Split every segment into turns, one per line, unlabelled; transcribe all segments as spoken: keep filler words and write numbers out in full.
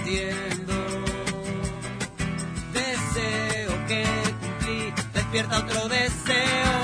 sintiendo. Deseo que cumplí, despierta otro deseo.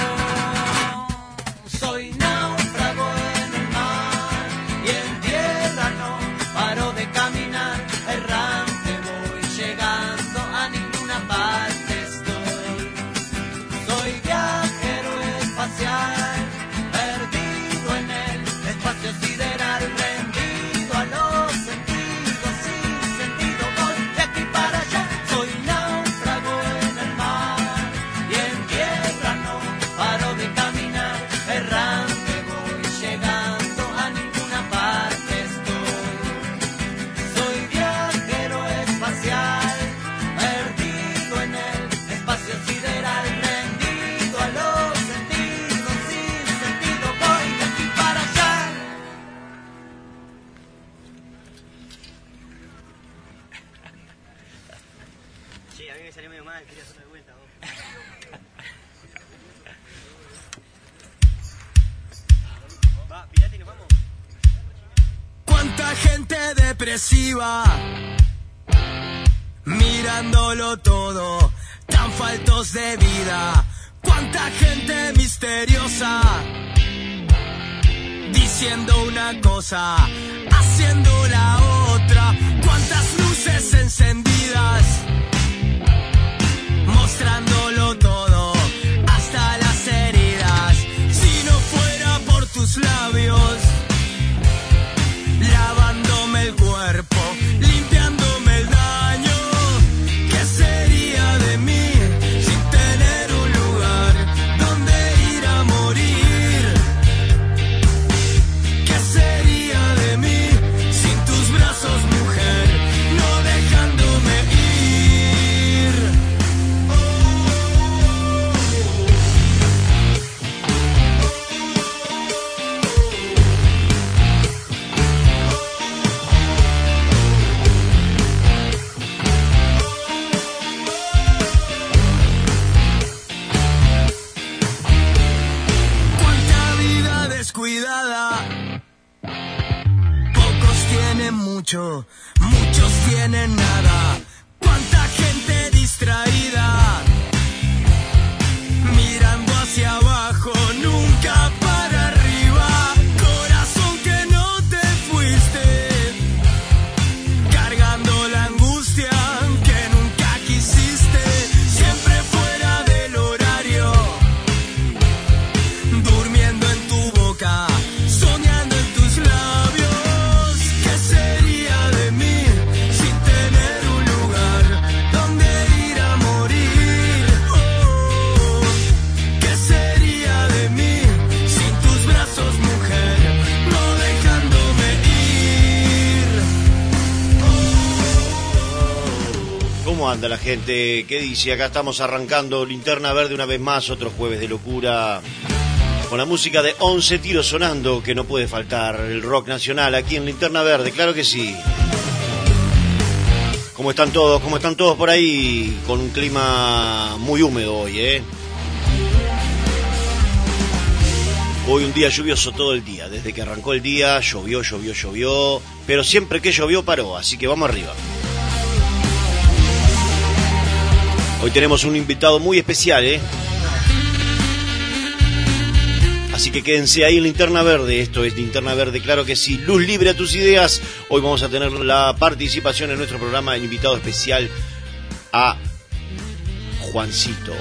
Soy náufrago en el mar y en tierra no paro de caminar. Errante voy llegando, a ninguna parte estoy. Soy viajero espacial, perdido en el espacio sideral, rendido a los sentidos, sin sentido voy de aquí para allá. Soy náufrago en el mar y en tierra no paro de caminar. Errante voy llegando, a ninguna parte estoy. Soy viajero espacial, perdido en el espacio sideral, rendido a los sentidos, sin sentido voy de aquí para allá.
Sí, a mí me salió medio mal, quería hacerlo de vuelta. vos. Va, pirate y nos vamos.
Cuánta gente depresiva, mirándolo todo, tan faltos de vida. Cuánta gente misteriosa, diciendo una cosa, haciendo la otra. Cuántas luces encendidas, mostrándolo todo, hasta las heridas. Si no fuera por tus labios, lavándome el cuerpo, limpiándome el daño, ¿qué sería de mí sin tener un lugar donde ir a morir? ¿Qué sería de mí sin tus brazos, mujer, no dejándome ir? Cuánta vida descuidada, pocos tienen mucho, muchos tienen nada. Cuánta gente distraída, mirando hacia abajo, nunca para arriba. Corazón que no te fuiste, cargando la angustia que nunca quisiste, siempre fuera del horario, durmiendo en tu boca, soñando en tus labios. ¿Qué sería de mí sin tener un lugar donde ir a morir? Oh, ¿qué sería de mí sin tus brazos, mujer, no dejándome ir?
¿Cómo anda la gente? ¿Qué dice? Acá estamos arrancando Linterna Verde una vez más, otro jueves de locura, con la música de once tiros sonando, que no puede faltar, el rock nacional aquí en Linterna Verde, claro que sí. ¿Cómo están todos? ¿Cómo están todos por ahí? Con un clima muy húmedo hoy, ¿eh? Hoy un día lluvioso todo el día, desde que arrancó el día, llovió, llovió, llovió, pero siempre que llovió paró, así que vamos arriba. Hoy tenemos un invitado muy especial, ¿eh? Así que quédense ahí en Linterna Verde. Esto es Linterna Verde, claro que sí. Luz libre a tus ideas. Hoy vamos a tener la participación en nuestro programa, invitado especial a Juancito.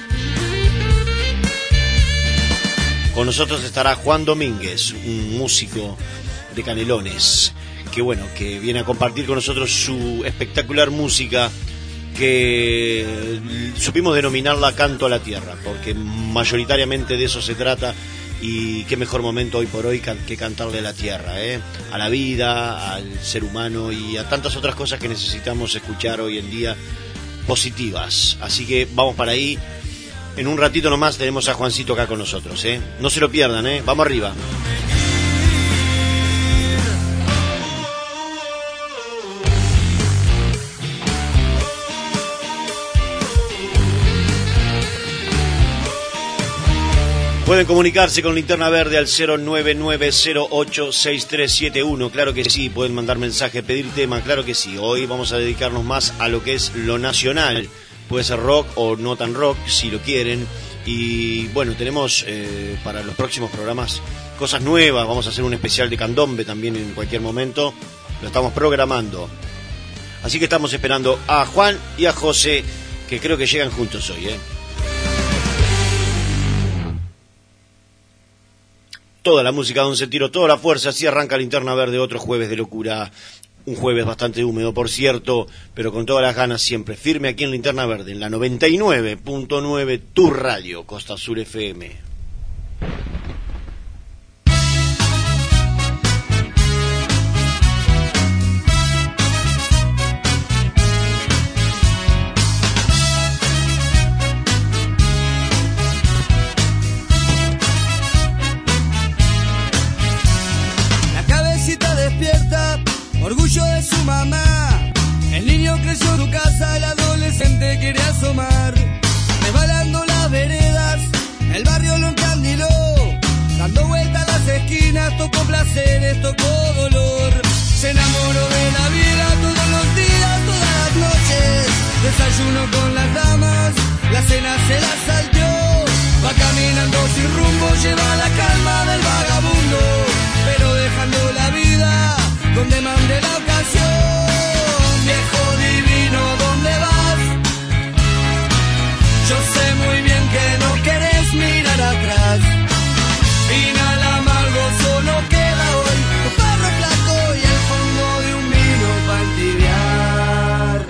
Con nosotros estará Juan Domínguez, un músico de Canelones, que bueno, que viene a compartir con nosotros su espectacular música, que supimos denominarla Canto a la Tierra, porque mayoritariamente de eso se trata. Y qué mejor momento hoy por hoy que cantarle a la tierra, ¿eh? A la vida, al ser humano y a tantas otras cosas que necesitamos escuchar hoy en día, positivas. Así que vamos para ahí. En un ratito nomás tenemos a Juancito acá con nosotros, ¿eh? No se lo pierdan, ¿eh? Vamos arriba. Pueden comunicarse con Linterna Verde al cero nueve nueve cero ocho seis tres siete uno. Claro que sí, pueden mandar mensaje, pedir tema, claro que sí. Hoy vamos a dedicarnos más a lo que es lo nacional. Puede ser rock o no tan rock, si lo quieren. Y bueno, tenemos eh, para los próximos programas cosas nuevas. Vamos a hacer un especial de candombe también en cualquier momento. Lo estamos programando. Así que estamos esperando a Juan y a José, que creo que llegan juntos hoy, ¿eh? Toda la música de un sentido, toda la fuerza, así arranca Linterna Verde, otro jueves de locura, un jueves bastante húmedo, por cierto, pero con todas las ganas siempre, firme aquí en Linterna Verde, en la noventa y nueve punto nueve, tu radio, Costa Sur F M.
Orgullo de su mamá, el niño creció en su casa, el adolescente quiere asomar. Resbalando las veredas, el barrio lo encandiló, dando vueltas a las esquinas, tocó placeres, tocó dolor. Se enamoró de la vida todos los días, todas las noches. Desayuno con las damas, la cena se la salteó. Va caminando sin rumbo, lleva la calma del vagabundo, pero dejando la vida donde mande la ocasión. Viejo divino, ¿dónde vas? Yo sé muy bien que no querés mirar atrás. Final amargo, solo queda hoy tu perro flaco y el fondo de un vino para entibiar.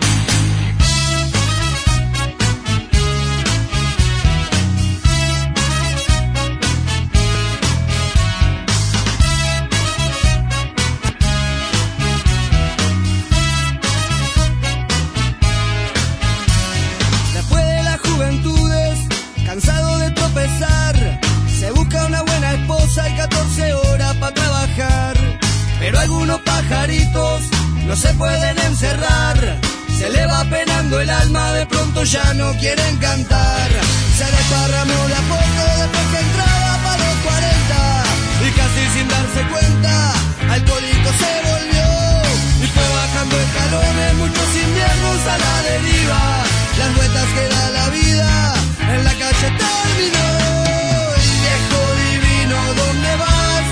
Cansado de tropezar, se busca una buena esposa y catorce horas para trabajar. Pero algunos pajaritos no se pueden encerrar, se le va penando el alma, de pronto ya no quieren cantar. Se desparramó de a poco después que entraba para los cuarenta, y casi sin darse cuenta, alcohólico se volvió. Y fue bajando escalones, muchos inviernos a la deriva, las vueltas que da la vida en la calle terminó. El viejo divino, ¿dónde vas?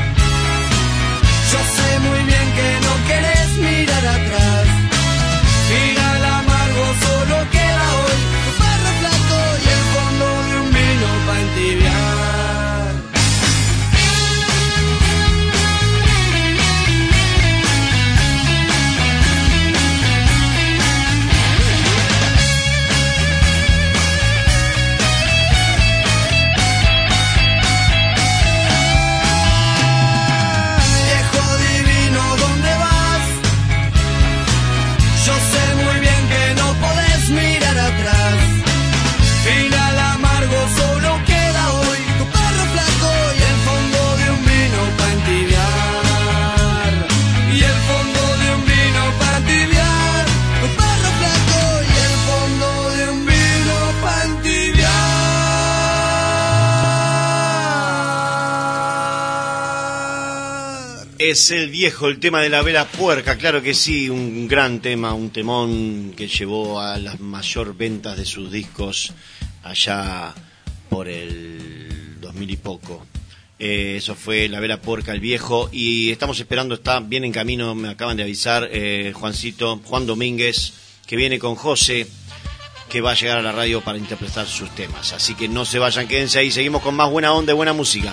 Yo sé muy bien que no querés mirar atrás. Final amargo, solo queda hoy tu perro flaco y el fondo de un vino pa' entibiar. Final amargo, solo queda hoy tu perro flaco y el fondo de un vino pa' entibiar. Y el fondo de un vino pa' entibiar. Tu perro flaco y el fondo de un vino pa' entibiar.
Es el viejo, el tema de la vela puerca, claro que sí, un gran tema, un temón que llevó a las mayor ventas de sus discos allá por el dos mil y poco. Eh, eso fue La Vela Puerca, el viejo, y estamos esperando, está bien en camino, me acaban de avisar, eh, Juancito, Juan Domínguez, que viene con José, que va a llegar a la radio para interpretar sus temas. Así que no se vayan, quédense ahí, seguimos con más buena onda y buena música.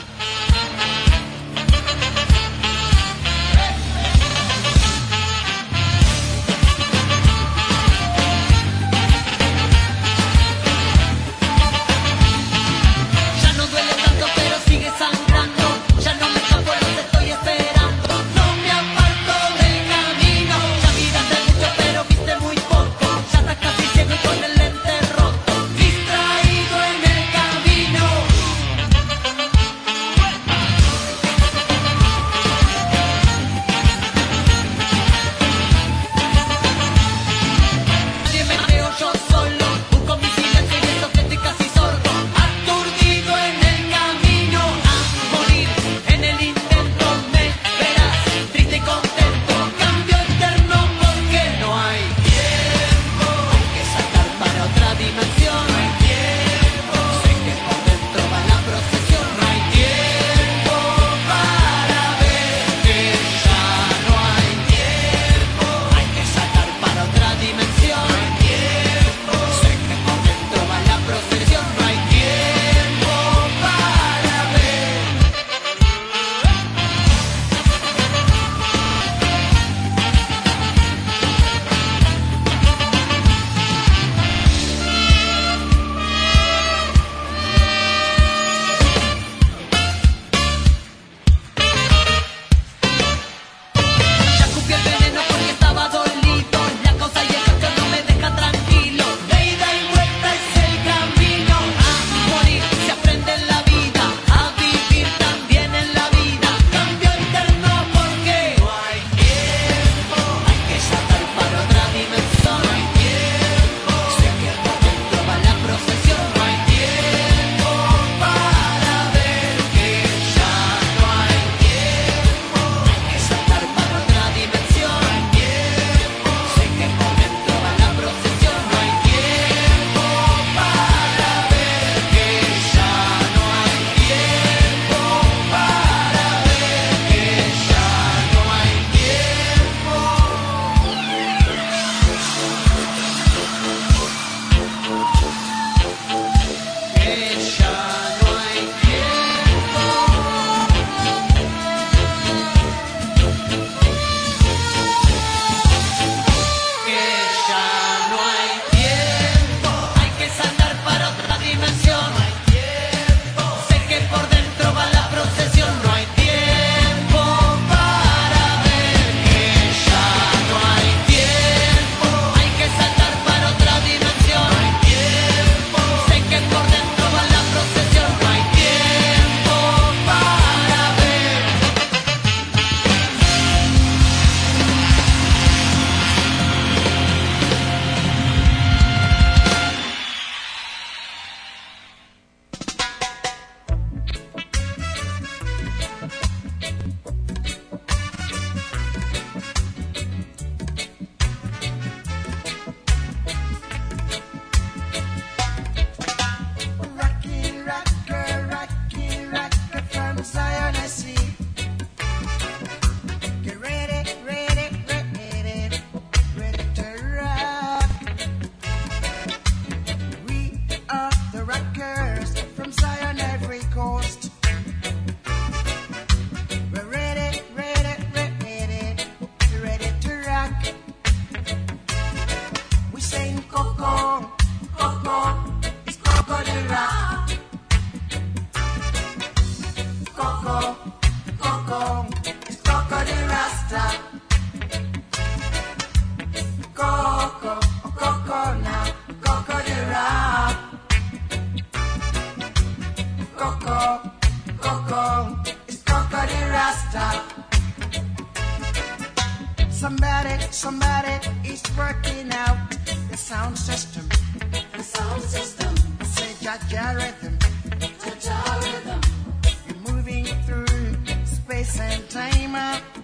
somebody is working out the sound system.
The sound system.
Say Jaja rhythm.
Jaja rhythm.
You're moving through space and time.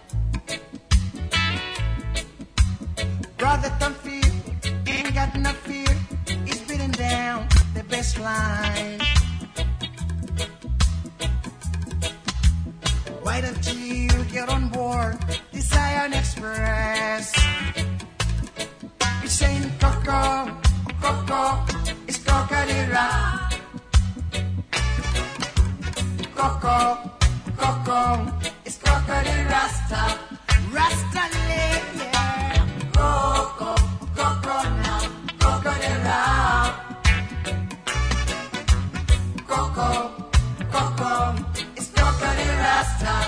Brother, don't fear, ain't got no fear. He's beating down the bass line. Why don't you get on board the Zion Express? It's saying Coco, Coco, it's Cocadera. Coco, Coco, it's Cocadera Rasta. Rasta yeah. Coco, Coco now, Cocadera. Coco, Coco, it's Cocadera Rasta.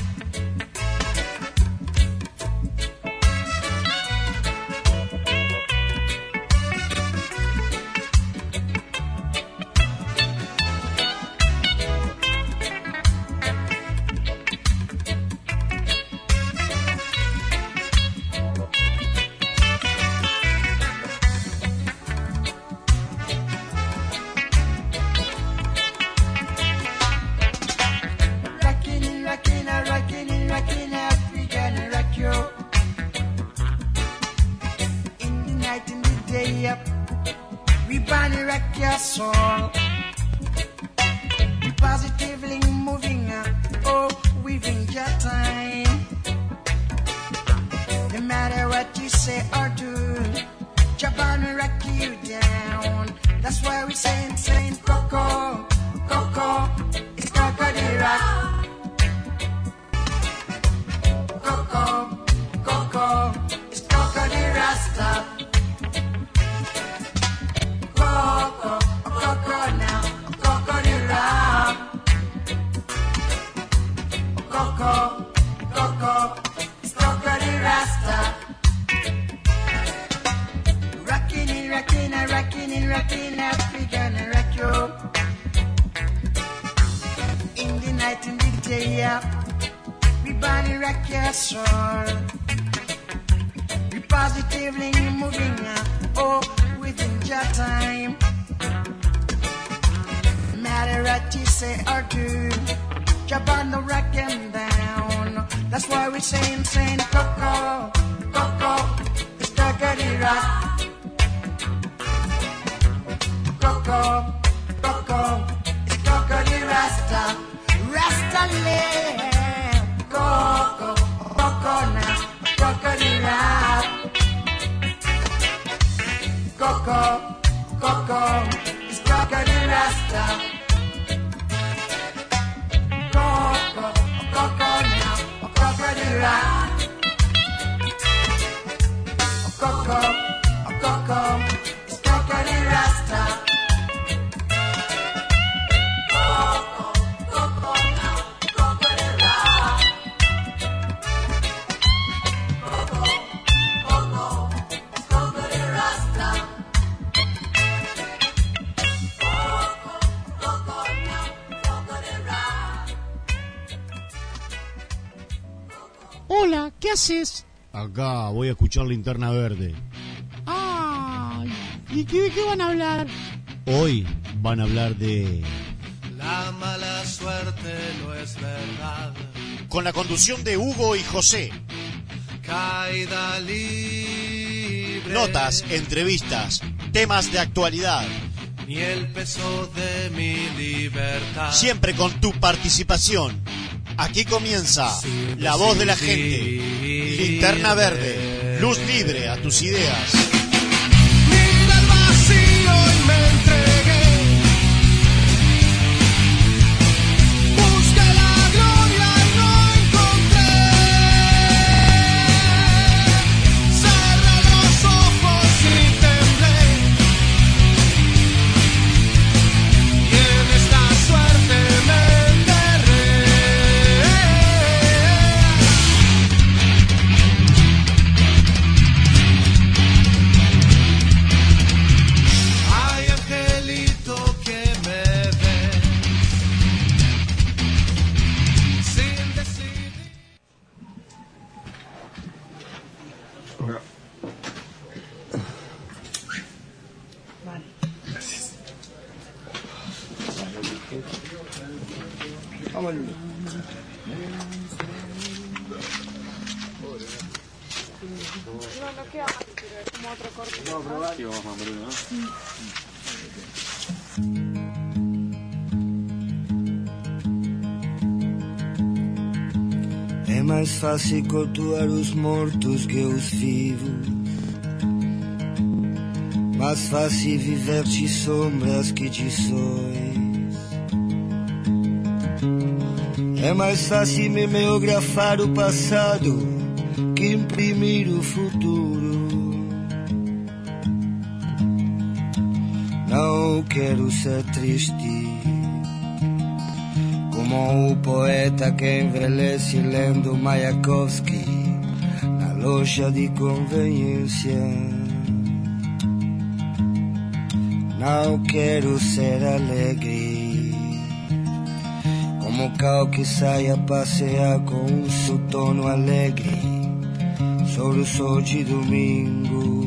Soul. Positively moving up, oh, weaving your time. No matter what you say or do, Japan will rock you down. That's why we say insane Coco, Coco, it's Cocadera. Coco, Coco, it's Cocadera Rasta. Coco, Coco now, Cocadera. Coco, Coco, it's Cocadera Rasta. Rockin' it, rockin' it, rockin' it, rockin' it, we gonna rock you. In the night, in the day, yeah, we gonna rock your soul. We positively moving up, oh, within your time. No matter what you say or do, Japan the rockin' down. That's why we say insane Coco, Coco, it's Cocadera. Coco, Coco, it's Cocadera Rasta. Rasta land. Coco, Coco now, Cocadera. Coco, Coco, it's Cocadera Rasta. Coco, Coco now, Cocadera. Coco, Coco, it's Cocadera Rasta. Coco, Coco now, Cocadera. Coco, Coco, it's Cocadera Rasta.
Hola, ¿qué haces?
Acá voy a escuchar Linterna Verde.
Ay, ¿y qué, de qué van a hablar?
Hoy van a hablar de...
La mala suerte no es verdad.
Con la conducción de Hugo y José.
Caída libre.
Notas, entrevistas, temas de actualidad.
Ni el peso de mi libertad.
Siempre con tu participación. Aquí comienza La Voz de la Gente. Linterna Verde. Luz libre a tus ideas.
Mira el vacío y me entregué. Busqué la gloria y no encontré. Cerré los ojos y temblé. Y en esta suerte me enterré. Gol.
No, no queda mal, pero es como otro corte.
Vamos a probar.
Sí, vamos, Juan Bruno, ¿no?
É mais fácil cultuar os mortos que os vivos. Mais fácil viver de sombras que de sóis. É mais fácil memeografar o passado que imprimir o futuro. Não quero ser triste como o poeta que envelhece lendo Mayakovsky na loja de conveniência. Não quero ser alegre como o cão que sai a passear com um sotono alegre sobre o sol de domingo.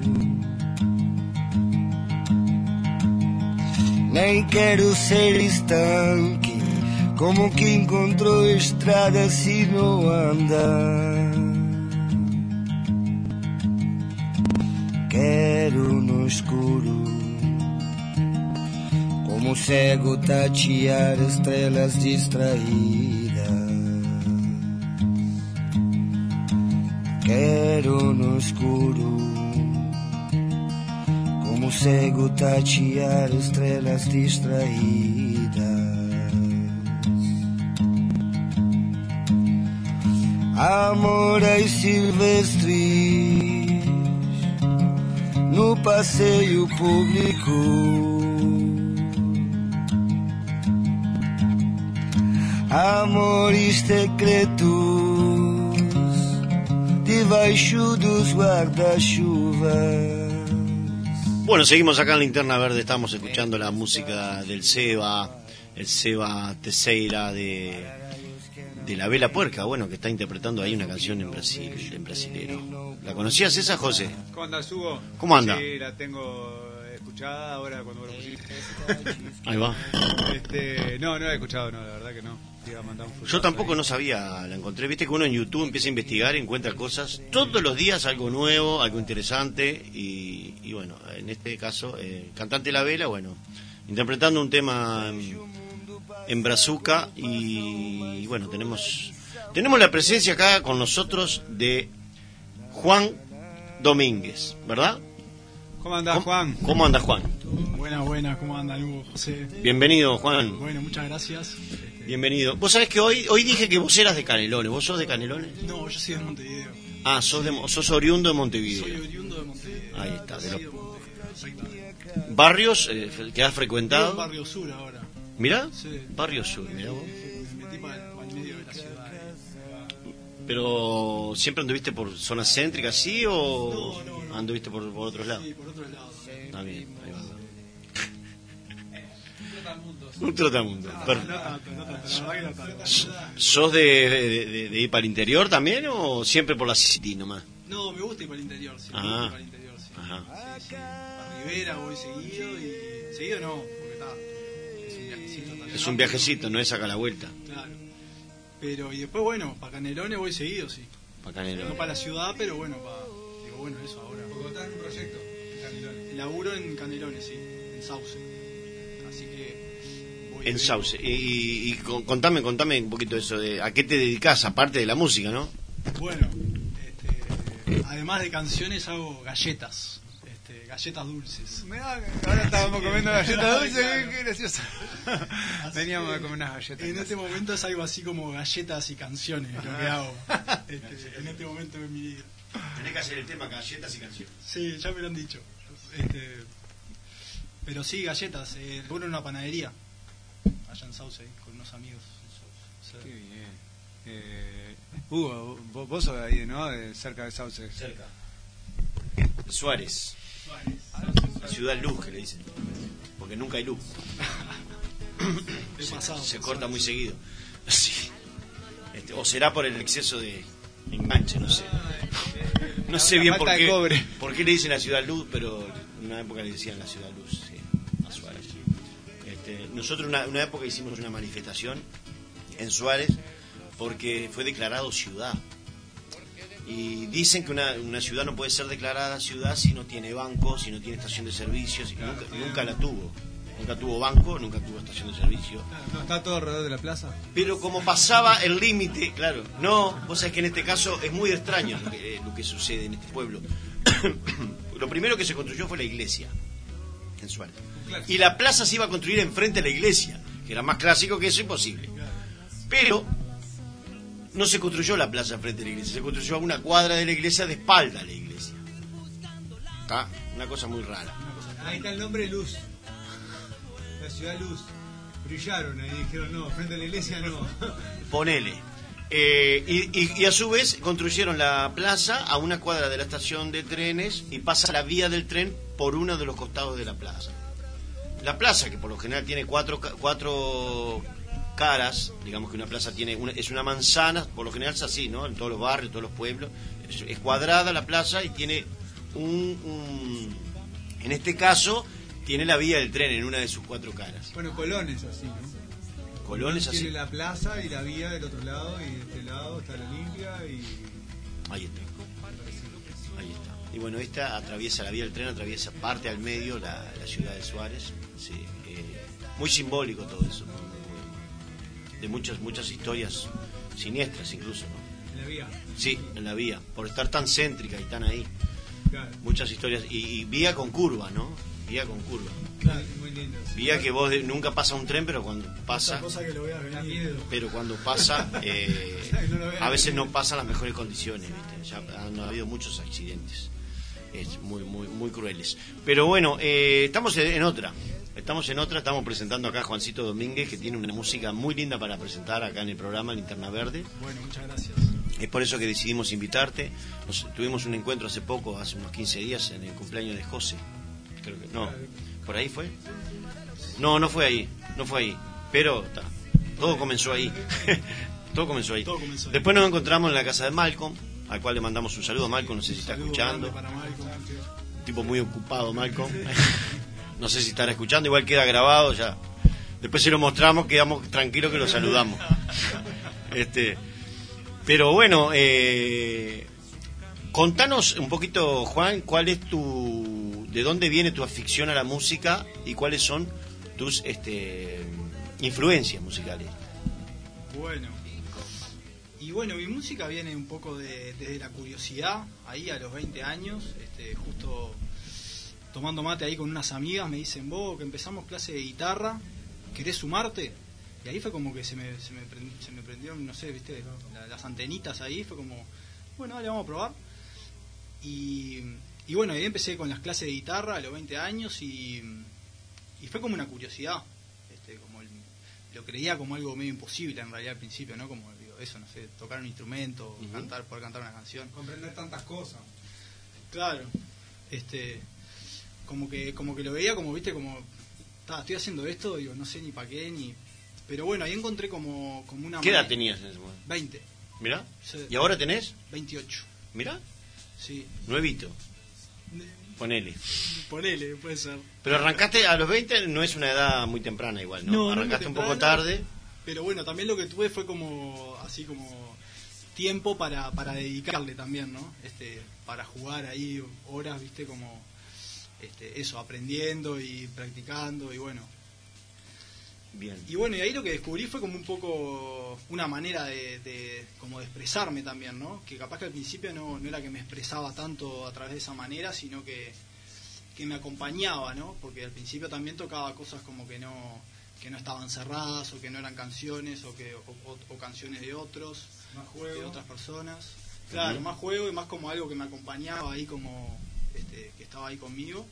Nem quero ser estanque como que encontrou estrada se não anda. Quero no escuro como cego tatear estrelas distraídas. Quero no escuro como cego tatear estrelas distraídas. Amores silvestres no passeio público. Amores secretos debaixo dos guarda-chuvas.
Bueno, seguimos acá en Linterna Verde, estamos escuchando la música del Seba, el Seba Teixeira de, de La Vela Puerca, bueno, que está interpretando ahí una canción en Brasil, en brasilero. ¿La conocías esa, José?
¿Cómo andas, Hugo?
¿Cómo anda?
Sí, la tengo escuchada ahora cuando lo pusiste.
Ahí va.
Este, no, no la he escuchado, no, la verdad que no. Te iba a mandar un fuetazo
Yo tampoco
ahí.
no sabía, la encontré. Viste que uno en YouTube empieza a investigar, encuentra cosas, todos los días algo nuevo, algo interesante, y, y bueno, en este caso, eh, cantante La Vela, bueno, interpretando un tema en, en brazuca, y, y bueno, tenemos tenemos la presencia acá con nosotros de Juan Domínguez, ¿verdad?
¿Cómo andás,
¿Cómo,
Juan?
¿Cómo anda, Juan?
Buenas, buenas, ¿cómo andan, Hugo, José?
Bienvenido, Juan.
Bueno, muchas gracias. Este,
Bienvenido. Vos sabés que hoy hoy dije que vos eras de Canelones. ¿Vos sos de Canelones?
No, yo soy de Montevideo.
Ah, sos, de, sos oriundo de Montevideo.
Soy oriundo de Montevideo.
Ahí está, de
Nacido
lo-
en Montevideo, exactamente.
¿Barrios eh, que has
Vivo en
frecuentado?
Barrio Sur ahora.
¿Mirá?
Sí.
Barrio Sur, mirá vos.
Me metí para el medio de la ciudad. eh.
¿Pero siempre anduviste por zona céntrica, sí, o
No, no, no.
anduviste por, por otros lados?
Sí, por otro lado.
Está bien, ahí va.
Trotamundos.
Un trotamundo. Per-
No tanto, no tanto, la verdad que no tanto.
¿Sos de, de- de- de ir para el interior también o siempre por la City nomás?
No, me gusta ir para el interior, sí. Me
Ah.
gusta ir para el interior, sí.
Ajá.
Sí, sí. A Rivera voy seguido y... Seguido no, porque está... Es un viajecito también.
Es un viajecito, no es acá a la vuelta.
Claro. Pero, y después, bueno, para Canelones voy seguido, sí.
Para Canelones.
No para la ciudad, pero bueno, para... Digo, bueno, eso ahora.
Porque estás en un proyecto en Canelones.
Laburo en Canelones, sí, en Sauce. Así que... voy-
En Sauce. Y, y con- contame, contame un poquito eso de a qué te dedicas, aparte de la música, ¿no?
Bueno, este, además de canciones hago galletas. Este, galletas dulces.
Mirá, ahora estábamos comiendo galletas dulces,
Claro.
qué, qué gracioso. Veníamos a comer unas galletas.
En este momento es algo así como galletas y canciones lo que hago. Este, en este momento de mi vida.
Tenés que hacer el tema galletas y canciones.
Sí, ya me lo han dicho. Este, pero sí, galletas. Eh, bueno, en una panadería. Allá en Sauce, ahí, con unos amigos. O sea,
Qué bien. Eh, Hugo, vos, vos sos de ahí, ¿no? De cerca de Sauce.
Cerca. Suárez. La ciudad luz, que le dicen. Porque nunca hay luz.
he
Se,
pasado
se
por
corta
Sauce.
muy seguido. Sí. Este, o será por el exceso de enganche, no sé. No sé
La
bien por
falta de
qué,
cobre.
por qué le dicen la ciudad luz, pero en una época le decían la ciudad luz, sí, a Suárez. Este, nosotros una, una época hicimos una manifestación en Suárez, porque fue declarado ciudad. Y dicen que una, una ciudad no puede ser declarada ciudad si no tiene banco, si no tiene estación de servicios, y
Claro,
nunca,
sí.
nunca la tuvo. Nunca tuvo banco, nunca tuvo estación de servicio.
¿No está todo alrededor de la plaza?
Pero como pasaba el límite, claro, no, vos sabés que en este caso es muy extraño lo que, eh, lo que sucede en este pueblo. Lo primero que se construyó fue la iglesia en Suárez. Y la plaza se iba a construir enfrente de la iglesia, que era más clásico que eso, imposible. Pero no se construyó la plaza enfrente de la iglesia, se construyó a una cuadra de la iglesia, de espalda a la iglesia. Está una cosa muy rara.
Ahí está el nombre Luz. La ciudad Luz. Brillaron ahí, dijeron no, frente a la iglesia no.
Ponele. Eh, y, y, y a su vez construyeron la plaza a una cuadra de la estación de trenes y pasa la vía del tren por uno de los costados de la plaza. La plaza, que por lo general tiene cuatro, ca- cuatro caras, digamos que una plaza tiene una, es una manzana, por lo general es así, ¿no? En todos los barrios, todos los pueblos. Es, es cuadrada la plaza y tiene un, un... En este caso, tiene la vía del tren en una de sus cuatro caras.
Bueno, Colón es así, ¿no?
Colón es así.
Tiene la plaza y la vía del otro lado, y de este lado está la Olimpia y...
Ahí está. Ahí está. Y bueno, esta atraviesa la vía del tren, atraviesa parte al medio la, la ciudad de Suárez. Sí, eh, muy simbólico todo eso, ¿no? Muy- de muchas muchas historias siniestras incluso, ¿no?
En la vía.
Sí, en la vía, por estar tan céntrica y tan ahí.
Claro.
Muchas historias. Y, y vía con curva, ¿no? Vía con curva.
Claro, muy lindo.
Vía que vos de- nunca pasa un tren, pero cuando pasa...
Otra cosa que lo veas venir. Miedo.
Pero cuando pasa, eh,
No lo veas
a veces
venir.
no pasan las mejores condiciones, ¿viste? Ya han habido muchos accidentes, es muy, muy, muy crueles. Pero bueno, eh, estamos en otra, estamos en otra, estamos presentando acá a Juancito Domínguez, que tiene una música muy linda para presentar acá en el programa Linterna Verde.
Bueno, muchas gracias.
Es por eso que decidimos invitarte. Nos, tuvimos un encuentro hace poco, hace unos quince días, en el cumpleaños de José. Creo que no. ¿Por ahí fue? No, no fue ahí. No fue ahí. Pero ta, todo comenzó ahí. todo comenzó ahí.
Todo comenzó ahí.
Después nos encontramos en la casa de Malcolm, al cual le mandamos un saludo a Malcolm. No sé si está
Saludo
escuchando.
grande para Malcolm.
Un tipo muy ocupado, Malcolm. No sé si estará escuchando. Igual queda grabado ya. Después se lo mostramos, quedamos tranquilos que lo saludamos. Este... Pero bueno, eh, contanos un poquito, Juan, cuál es tu, de dónde viene tu afición a la música y cuáles son tus este, influencias musicales.
Bueno. Y bueno, mi música viene un poco de, desde la curiosidad, ahí a los veinte años, este, justo tomando mate ahí con unas amigas, me dicen, vos que empezamos clase de guitarra, ¿querés sumarte? Y ahí fue como que se me, se me, prend- se me prendieron, no sé, viste, la- las antenitas ahí, fue como, bueno, dale, vamos a probar. Y, y bueno, ahí empecé con las clases de guitarra a los veinte años y, y fue como una curiosidad, este, como el- lo creía como algo medio imposible en realidad al principio, ¿no? Como digo, eso, no sé, tocar un instrumento,
Ujú.
cantar, poder cantar una canción.
Comprender tantas cosas.
Claro, este, como que, como que lo veía como, viste, como, "Ta, estoy haciendo esto, digo, no sé ni para qué, ni... Pero bueno, ahí encontré como, como una...
¿Qué edad
manera-
tenías en ese momento?
veinte,
¿Mirá?
Sí.
¿Y ahora tenés?
veintiocho,
¿Mirá?
sí.
Nuevito, ponele.
Ponele, puede ser.
Pero arrancaste a los veinte, no es una edad muy temprana igual, ¿no?
No, no
arrancaste
muy
un poco
temprana.
tarde.
Pero bueno, también lo que tuve fue como, así como tiempo para, para dedicarle también, ¿no? Este, para jugar ahí horas, viste, como este, eso, aprendiendo y practicando y bueno.
Bien.
Y bueno, y ahí lo que descubrí fue como un poco una manera de, de como de expresarme también, ¿no? Que capaz que al principio no, no era que me expresaba tanto a través de esa manera, sino que, que me acompañaba, ¿no? Porque al principio también tocaba cosas como que no que no estaban cerradas o que no eran canciones o que o, o- o canciones de otros,
Más
de
juego.
otras personas. Claro,
Ujú.
más juego y más como algo que me acompañaba ahí como este, que estaba ahí conmigo.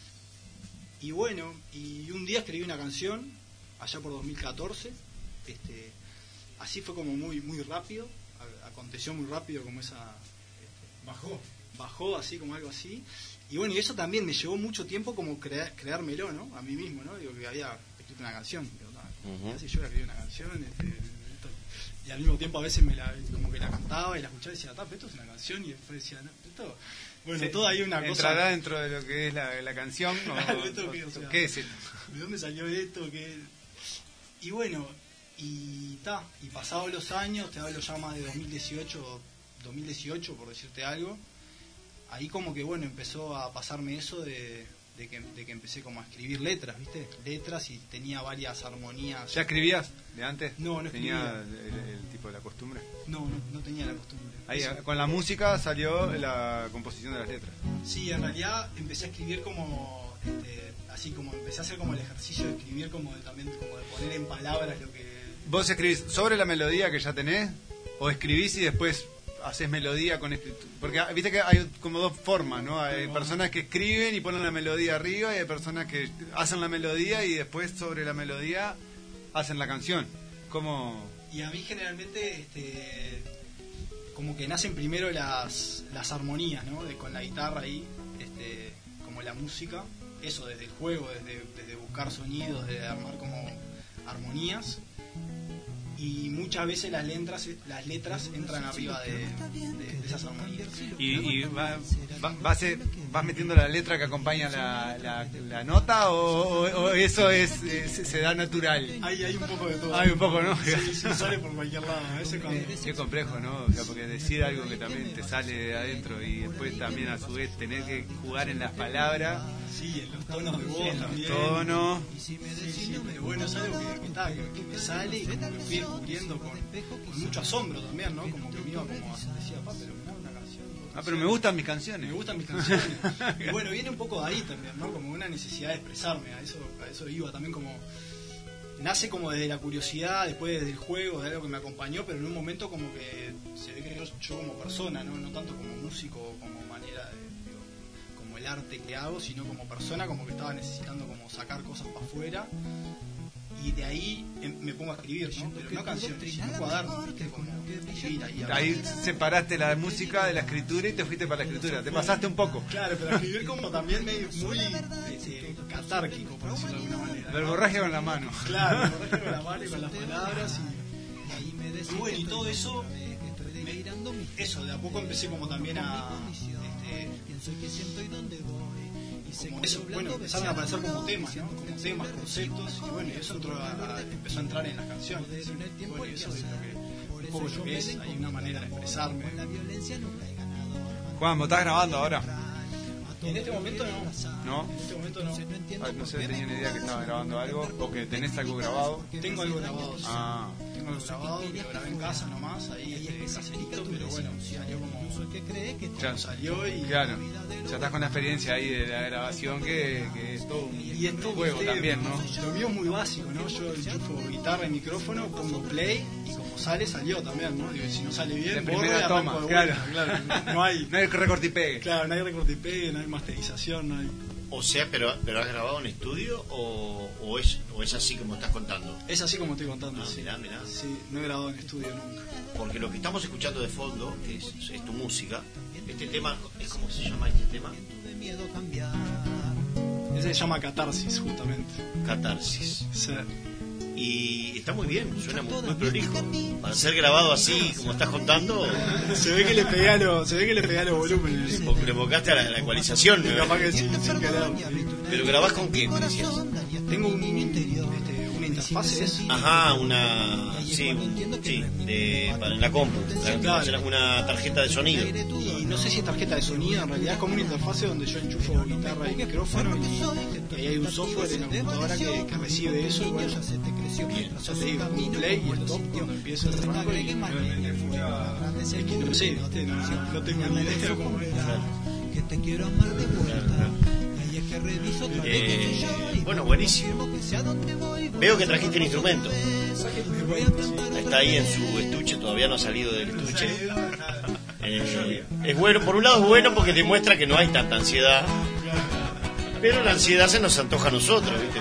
Y bueno, y un día escribí una canción allá por dos mil catorce, este, así fue como muy muy rápido, a- aconteció muy rápido como esa este,
Bajó.
bajó así como algo así. Y bueno, y eso también me llevó mucho tiempo como crea- creármelo, ¿no? A mí mismo, ¿no? Digo que había escrito una canción. Digo, "Ah,
Ujú.
casi yo escribí una canción, este, esto". Y al mismo tiempo a veces me la, como que la cantaba y la escuchaba y decía, "Ta, pero esto es una canción", y después decía, "No, esto", bueno,
Sí.
todo ahí una
¿Entrará
cosa.
dentro de lo que es la, la canción? O,
Claro, esto que, o
o-
sea,
¿Qué es esto?
¿De dónde salió esto? ¿Qué? Y bueno, Y ta, y pasados los años, te hablo ya más de dos mil dieciocho, dos mil dieciocho por decirte algo, ahí como que bueno, empezó a pasarme eso de, de, que, de que empecé como a escribir letras, ¿viste? Letras y tenía varias armonías.
¿Ya escribías de antes?
No, no
¿Tenía
escribía.
el, el tipo de la costumbre?
No, no, no tenía la costumbre.
Ahí,
Eso.
con la música salió la composición de las letras.
Sí, en realidad empecé a escribir como, este, así como empecé a hacer como el ejercicio de escribir como de, también como de poner en palabras lo que...
¿Vos escribís sobre la melodía que ya tenés? ¿O escribís y después haces melodía con escritura? Porque viste que hay como dos formas, ¿no? Hay personas que escriben y ponen la melodía arriba y hay personas que hacen la melodía y después sobre la melodía hacen la canción. ¿Cómo...?
Y a mí generalmente, este, como que nacen primero las, las armonías, ¿no? De, con la guitarra ahí, este, como la música, eso desde el juego, desde, desde buscar sonidos, desde armar como armonías. Y muchas veces las letras, las letras entran arriba de, de, de esas armonías.
¿Y, y va, va, vas, vas metiendo la letra que acompaña la, la, la nota o, o, o eso es, es se da natural?
Hay, hay un poco de todo.
Hay un poco, ¿no?
Sí, sí, sale por cualquier lado. A veces cuando...
Qué complejo, ¿no? O sea, porque decir algo que también te sale de adentro y después también a su vez tener que jugar en las palabras.
Sí, en los tonos de voz
en
también.
los tonos.
Sí, sí, pero bueno, es algo que, que, está, que, que me sale y como que fui descubriendo con, con mucho asombro también, ¿no? Como que me iba como a, decía, papá, pero me da una canción.
Ah, pero me gustan mis canciones.
Me gustan mis canciones. Y bueno, viene un poco de ahí también, ¿no? Como una necesidad de expresarme, a eso, a eso iba también como... Nace como desde la curiosidad, después desde el juego, de algo que me acompañó, pero en un momento como que se ve que yo, yo como persona, ¿no? No tanto como músico, como manera de... Digo, como el arte que hago, sino como persona, como que estaba necesitando como sacar cosas para afuera. Y de ahí em, me pongo a escribir, ¿no? Pero no canciones, sino cuadernos, ¿viste? Como escribir ahí.
Ahí separaste la música de la escritura y te fuiste para la escritura. Te pasaste un poco.
Claro, pero escribir como también medio muy este, catárquico, por decirlo de alguna manera.
Verborraje con la mano.
Claro, verborraje con la mano y con las palabras. Y, y bueno, y todo eso, me, eso, de a poco empecé como también a... Este, como eso, bueno, empezaron a aparecer como temas, ¿no? Como temas, conceptos, y bueno, y eso entró a, a, empezó a entrar en las canciones. Y bueno, y eso es lo que, un poco lo que es, hay una manera de expresarme.
Juan, ¿vos estás grabando ahora?
En este momento no.
¿No?
En este momento no.
Ah, no sé, tenía una idea que estabas grabando algo o que tenés algo grabado.
Tengo algo grabado, sí.
Ah.
Tengo algo grabado, que lo grabé en casa nomás, ahí este caserito, pero bueno, salió como
ya,
salió y...
Claro, ya estás con la experiencia ahí de la grabación que, que es todo un,
y es todo,
juego
usted,
también, ¿no?
Lo mío es muy básico, ¿no? Yo enchufo guitarra y micrófono, pongo play y como sale, salió también, ¿no? Digo, si no sale bien,
de
borro
primera
y
toma,
arranco de
claro.
vuelta, claro. No, no hay...
No hay recorte y pegue.
Claro, no hay recorte y pegue, no hay masterización, no hay...
O sea, pero, pero ¿has grabado en estudio o, o, es, o es así como estás contando?
Es así como estoy contando,
Ah,
sí.
mirá, mirá.
Sí, no he grabado en estudio nunca.
Porque lo que estamos escuchando de fondo, que es, es tu música, este tema, ¿cómo se llama este tema?
Ese se llama Catarsis, justamente.
Catarsis.
Sí.
Y está muy bien, suena muy, muy prolijo. Para ser grabado así, como estás contando,
Se ve que le pegué a los, se ve que le pegué a los volúmenes.
porque le invocaste a la, la ecualización. ¿no?
Capaz que sí, sin querer.
Pero grabás con qué, me decías.
Tengo un, este, una interfase, ¿es?
Ajá, una. Sí, sí, de, para en la compu.
Claro.
Una tarjeta de sonido.
Y no sé si es tarjeta de sonido, en realidad es como una interfase donde yo enchufo guitarra y micrófono y, y ahí hay un software en la computadora que, que recibe eso y bueno,
Bien.
ya te digo, un play y stop cuando empieza el arranco y es que no sé, ¿viste? No, no, no tengo ni idea cómo es.
Eh, bueno, buenísimo. Veo que trajiste el instrumento. Está ahí en su estuche, todavía no ha salido del estuche. Eh, es bueno, por un lado es bueno porque demuestra que no hay tanta ansiedad, pero la ansiedad se nos antoja a nosotros, ¿viste?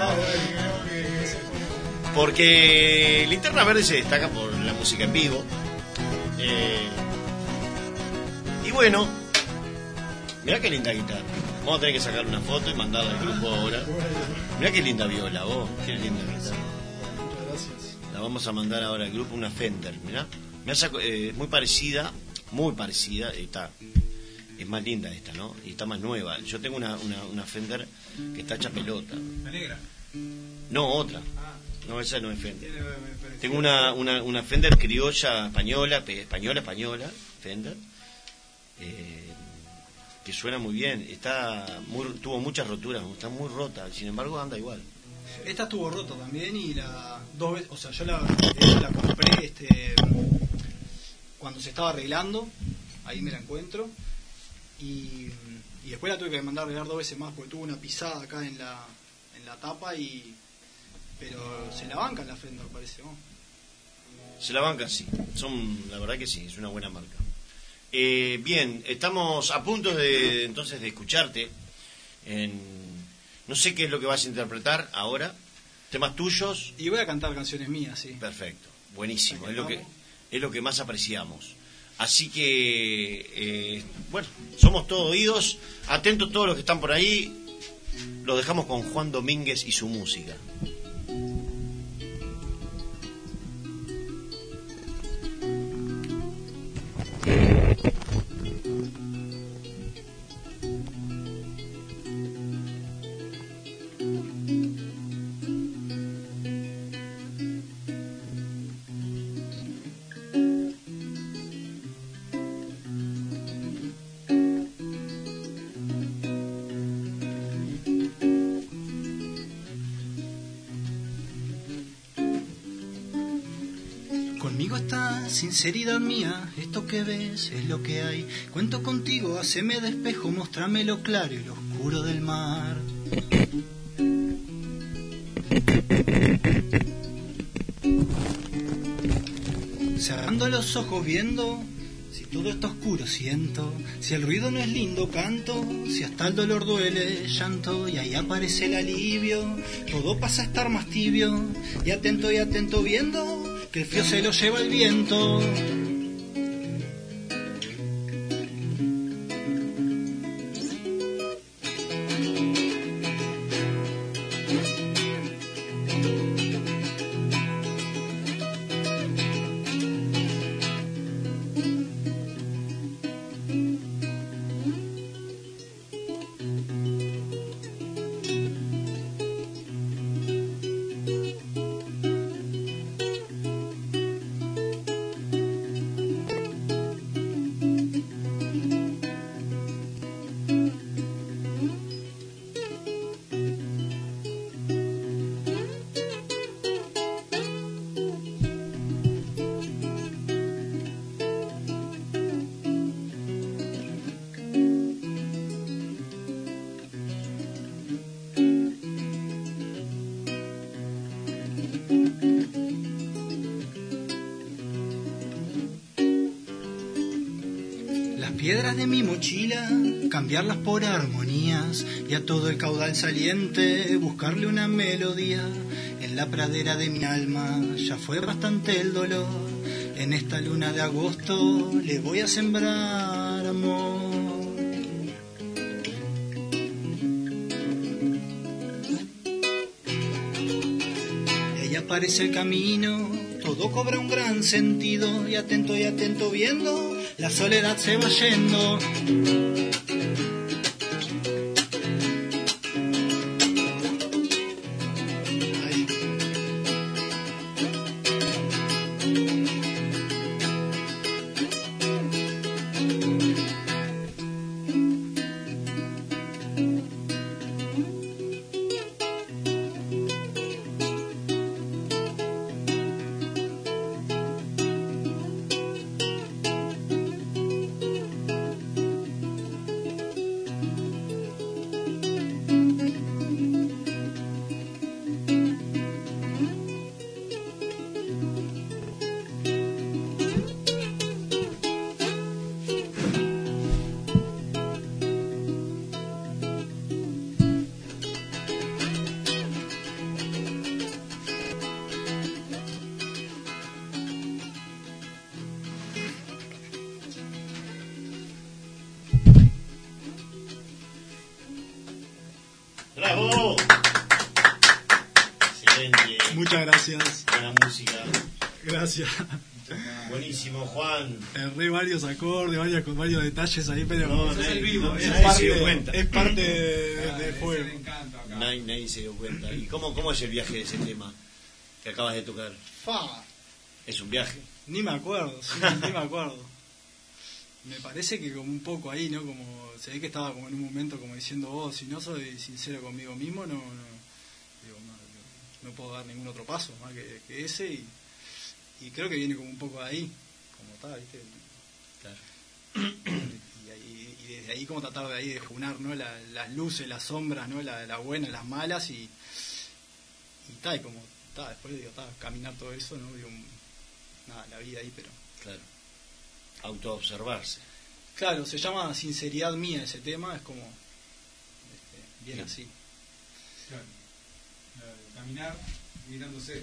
Porque Linterna Verde se destaca por la música en vivo. Eh, y bueno, mirá qué linda guitarra. Vamos a tener que sacar una foto y mandarla al grupo ahora. Mirá qué linda viola, vos, qué linda guitarra. La vamos a mandar ahora al grupo, una Fender, mirá. Me hace, eh, muy parecida, muy parecida, está, es más linda esta, ¿no? Y está más nueva. Yo tengo una, una, una Fender que está hecha pelota.
¿La negra?
No, otra. No, esa no es Fender. Tengo una, una, una Fender criolla española, pe- española, española, Fender, eh, que suena muy bien. Está muy, tuvo muchas roturas, está muy rota, sin embargo anda igual.
Esta estuvo rota también y la dos veces, o sea, yo la, esta la compré este cuando se estaba arreglando, ahí me la encuentro y, y después la tuve que mandar a arreglar dos veces más porque tuvo una pisada acá en la en la tapa y pero se la bancan la Fender, parece, ¿no?
Se la bancan, sí. Son, la verdad que sí, es una buena marca. Eh, bien, estamos a punto de entonces de escucharte. En, no sé qué es lo que vas a interpretar ahora. ¿Temas tuyos?
Y voy a cantar canciones mías, sí.
Perfecto, buenísimo. Es lo que es lo que más apreciamos. Así que, eh, bueno, somos todos oídos. Atentos todos los que están por ahí. Los dejamos con Juan Domínguez y su música.
Conmigo está sinceridad mía, esto que ves es lo que hay. Cuento contigo, haceme de espejo, mostrame lo claro y lo oscuro del mar. Cerrando los ojos viendo, si todo está oscuro siento, si el ruido no es lindo canto, si hasta el dolor duele llanto y ahí aparece el alivio, todo pasa a estar más tibio y atento y atento viendo que el frío se lo lleva el viento. Piedras de mi mochila, cambiarlas por armonías y a todo el caudal saliente buscarle una melodía. En la pradera de mi alma ya fue bastante el dolor. En esta luna de agosto le voy a sembrar amor. Y ahí aparece el camino, todo cobra un gran sentido y atento y atento viendo, la soledad se va yendo.
¡Bravo! Excelente.
Muchas gracias.
Buena música.
Gracias.
Bueno. Buenísimo, Juan.
Erré varios acordes, varios, con varios detalles ahí, pero
No,
es,
nadie-
el vivo,
no,
es,
nadie
parte,
se dio cuenta.
es parte de- de- del juego.
Nadie, nadie se dio cuenta. ¿Y cómo, cómo es el viaje de ese tema que acabas de tocar?
Fa,
¿Es un viaje?
ni me acuerdo, sí, ni me acuerdo. Me parece que como un poco ahí, ¿no? Como se ve que estaba como en un momento como diciendo, oh, si no soy sincero conmigo mismo, no, no, digo, no, no- no puedo dar ningún otro paso más que, que ese y, y creo que viene como un poco de ahí, como está, ¿viste?
Claro.
Y, ahí- y desde ahí como tratar de ahí de junar, ¿no? La- las luces, las sombras, ¿no? La, la buena, las malas y y está, y como está, después digo, está, caminar todo eso, ¿no? Digo, nada, la vida ahí, pero
Claro. Autoobservarse.
claro, se llama Sinceridad Mía ese tema, es como este, bien
Bien.
así.
Claro. La- Caminar mirándose.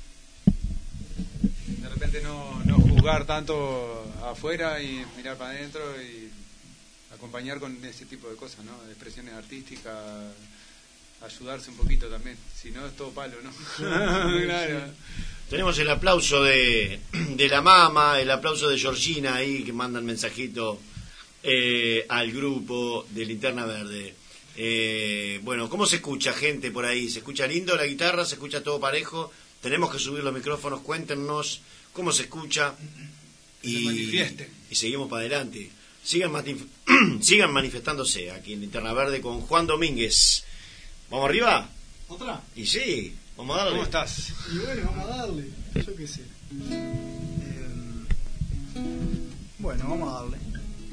De repente no, no juzgar tanto afuera y mirar para adentro y acompañar con ese tipo de cosas, ¿no? De expresiones artísticas, ayudarse un poquito también. Si no, es todo palo, ¿no? Claro.
Tenemos el aplauso de, de la mama, el aplauso de Georgina ahí que manda el mensajito eh, al grupo de Linterna Verde. Eh, bueno, ¿cómo se escucha, gente, por ahí? ¿Se escucha lindo la guitarra? ¿Se escucha todo parejo? Tenemos que subir los micrófonos, cuéntenos cómo se escucha
Que se manifieste.
y seguimos para adelante. Sigan, manif- sigan manifestándose aquí en Linterna Verde con Juan Domínguez. ¿Vamos arriba?
¿Otra?
Y sí, vamos a darle.
¿Cómo estás?
Y bueno, vamos a darle, yo qué sé. Eh, bueno, vamos a darle.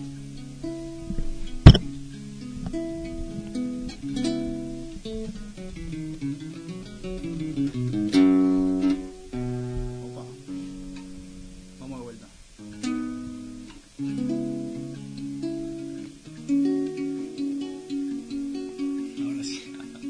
Opa. Vamos de vuelta. Ahora sí.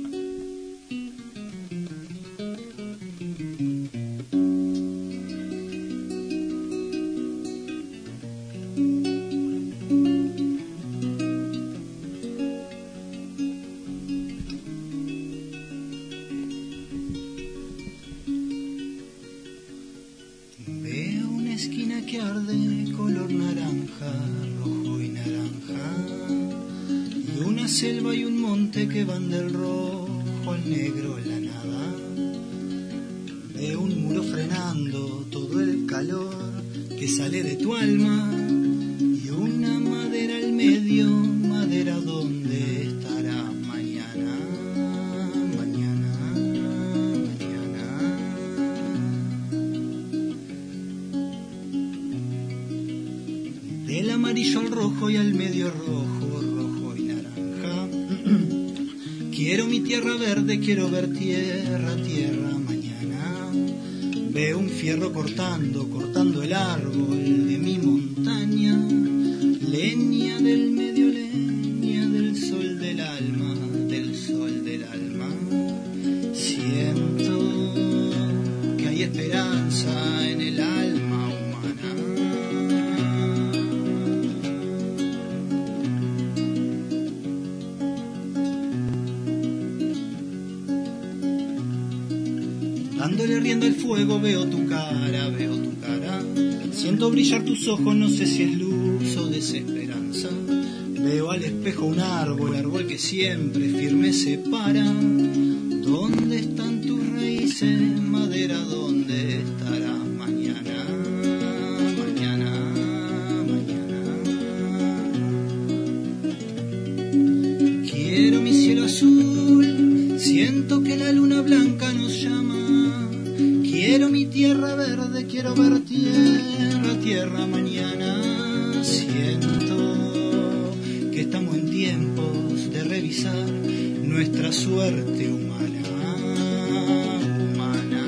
Veo una esquina que arde color naranja, rojo y naranja, y una selva y un monte que van del rojo al negro en la nada. Veo un muro frenando todo el calor que sale de tu alma y una madera al medio, madera donde estará mañana, mañana, mañana. Del amarillo al rojo y al medio rojo, rojo y naranja. Quiero mi tierra verde, quiero ver tierra, tierra mañana. Veo un fierro cortando, cortando el árbol de mi montaña. Leña del medio, leña del sol del alma, del sol del alma. Siento que hay esperanza en el alma humana. Dándole rienda al fuego veo tu cara, veo tu cara. Siento brillar tus ojos, no sé si es luz o desesperanza. Veo al espejo un árbol, árbol que siempre firme se para. ¿Dónde están tus raíces, madera? ¿Dónde estarás mañana? Mañana, mañana. Quiero mi cielo azul, siento que la luna blanca nos llama. Quiero mi tierra verde, quiero ver tierra, tierra mañana. Siento que estamos en tiempos de revisar nuestra suerte humana, humana.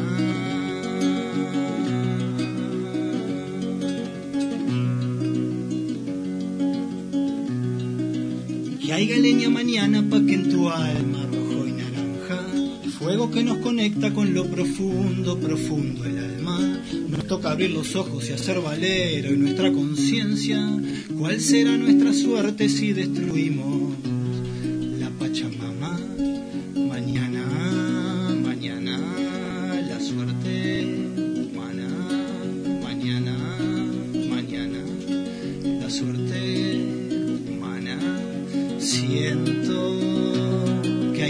Que haya leña mañana pa' que en tu alma rojo y naranja, fuego que nos conecta con lo profundo, profundo el alma. Nos toca abrir los ojos y hacer valer hoy nuestra conciencia. ¿Cuál será nuestra suerte si destruimos la Pachamama? Mañana, mañana, la suerte humana. Mañana,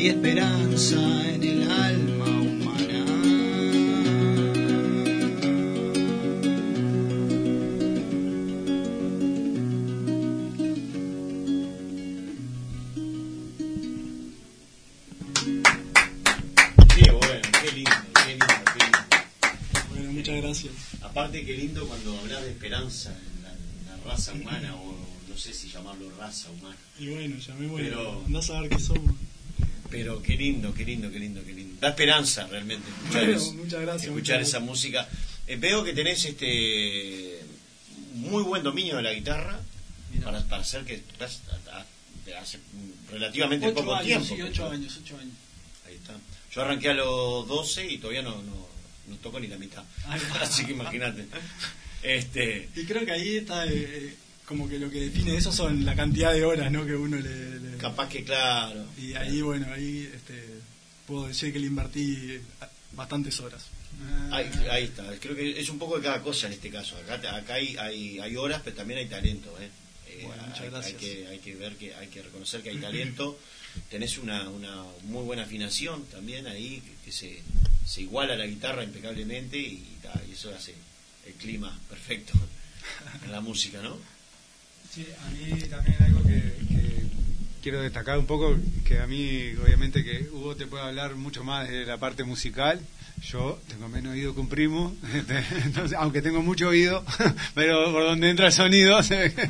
hay esperanza en el alma humana.
Qué bueno, qué lindo, qué lindo, qué lindo.
Bueno, muchas gracias.
Aparte, qué lindo cuando hablas de esperanza en la, en la raza humana, o no sé si llamarlo raza humana.
Y bueno, llamémosle,
Pero-
andás a ver qué somos.
Pero qué lindo, qué lindo, qué lindo, qué lindo. Da esperanza realmente escuchar,
Bueno,
es-
muchas gracias,
escuchar
muchas
esa música. Eh, veo que tenés este muy buen dominio de la guitarra para, para hacer que estás a- a- de hace relativamente
Ocho
poco
años,
tiempo.
sí, ocho años, ocho años.
Ahí está. Yo arranqué a los doce y todavía no, no, no toco ni la mitad.
Ahí va.
Así que imagínate. Este,
Y creo que ahí está, eh, como que lo que define eso son la cantidad de horas, ¿no? Que uno le... le-
capaz que claro.
Y ahí, bueno, ahí este, puedo decir que le invertí bastantes horas.
Ahí, ahí está. Creo que es un poco de cada cosa en este caso. Acá, acá hay, hay, hay horas, pero también hay talento. ¿eh? Eh,
Bueno, muchas
hay,
gracias.
hay que, hay que ver que hay que reconocer que hay talento. Tenés una, una muy buena afinación también ahí, que, que se, se iguala a la guitarra impecablemente y, ta, y eso hace el clima perfecto en la música, ¿no?
Sí, a mí también algo que, que quiero destacar un poco, que a mí obviamente que Hugo te puede hablar mucho más de la parte musical. Yo tengo menos oído que un primo, entonces, aunque tengo mucho oído, pero por donde entra el sonido, este,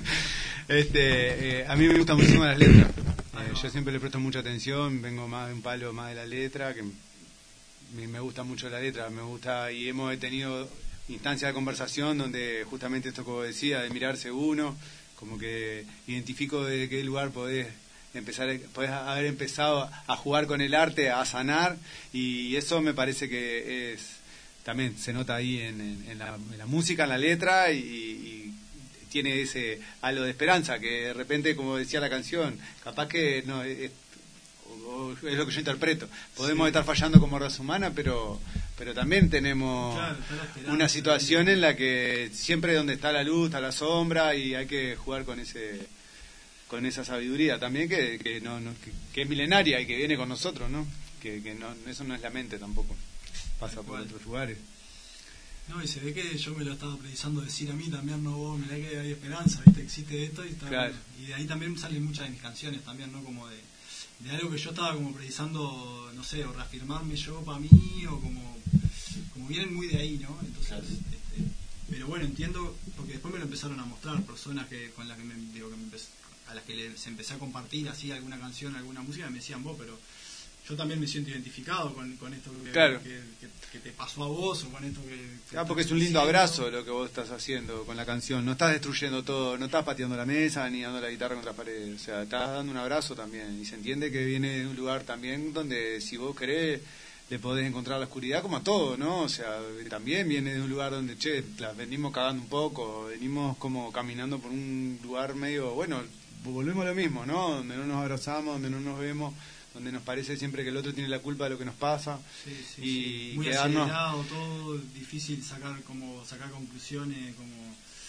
eh, a mí me gustan muchísimo las letras. Eh, yo siempre le presto mucha atención, vengo más de un palo más de la letra, que me, me gusta mucho la letra, me gusta, y hemos tenido instancias de conversación donde justamente esto como decía, de mirarse uno, como que identifico de qué lugar podés empezar, podés haber empezado a jugar con el arte, a sanar, y eso me parece que es también se nota ahí en, en, en, la, en la música, en la letra, y, y tiene ese halo de esperanza que de repente, como decía la canción, capaz que no es, o- o es lo que yo interpreto, podemos
Sí.
estar fallando como raza humana, pero pero también tenemos
Claro, está la esperanza.
una situación en la que siempre donde está la luz está la sombra, y hay que jugar con ese con esa sabiduría también que, que no, no que, que es milenaria y que viene con nosotros, ¿no? Que, que no, eso no es la mente tampoco, pasa por otros lugares.
No, y se ve que yo me lo estaba precisando decir a mí también, no vos, mirá que hay esperanza, ¿viste? Existe esto y está.
Claro.
Y de ahí también salen muchas de mis canciones también, ¿no? Como de, de algo que yo estaba como precisando, no sé, o reafirmarme yo para mí, o como, como vienen muy de ahí, ¿no? Entonces, este, pero bueno, entiendo, porque después me lo empezaron a mostrar personas que con las que me, digo, que me empecé- a las que les empecé a compartir así alguna canción, alguna música, me decían vos, pero yo también me siento identificado con, con esto que,
Claro.
que, que- que te pasó a vos, o con esto que... que
Ah, porque es un lindo abrazo lo que vos estás haciendo con la canción. No estás destruyendo todo, no estás pateando la mesa ni dando la guitarra contra la pared. O sea, estás dando un abrazo también. Y se entiende que viene de un lugar también donde, si vos querés, le podés encontrar la oscuridad, como a todo, ¿no? O sea, también viene de un lugar donde, che, la venimos cagando un poco, venimos como caminando por un lugar medio, bueno, volvemos a lo mismo, ¿no? Donde no nos abrazamos, donde no nos vemos, donde nos parece siempre que el otro tiene la culpa de lo que nos pasa.
Sí, sí,
y
sí. Muy
quedarnos...
acelerado todo, difícil sacar como sacar conclusiones, como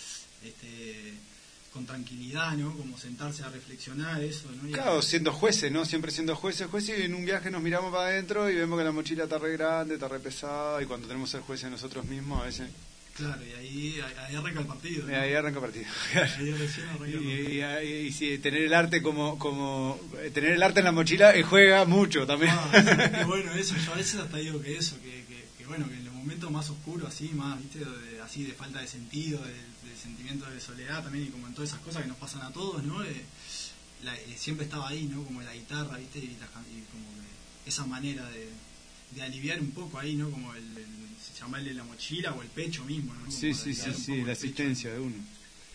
este con tranquilidad, ¿no? Como sentarse a reflexionar eso, ¿no? Y
Claro, siendo jueces, ¿no? Siempre siendo jueces, jueces, y en un viaje nos miramos para adentro y vemos que la mochila está re grande, está re pesada, y cuando tenemos que ser jueces nosotros mismos, a veces...
claro, y ahí, ahí, ahí arranca el partido, ¿no?
Ahí arranca el partido.
Ahí recién arranca el
Y,
partido.
y, y, y sí, tener el arte como, como... Tener el arte en la mochila eh, juega mucho también.
Ah, qué bueno eso, yo a veces hasta digo que eso, que, que, que bueno, que en los momentos más oscuros, así, más, viste, de, así de falta de sentido, de, de sentimiento de soledad también, y como en todas esas cosas que nos pasan a todos, ¿no? Eh, la- eh, siempre estaba ahí, ¿no? Como la guitarra, viste, y, la, y como que esa manera de, de aliviar un poco ahí, ¿no? Como el, el se llama el de la mochila o el pecho mismo, ¿no? Como
Sí,
de
sí, sí,
aliviar un
sí,
poco
la
el pecho.
asistencia de uno.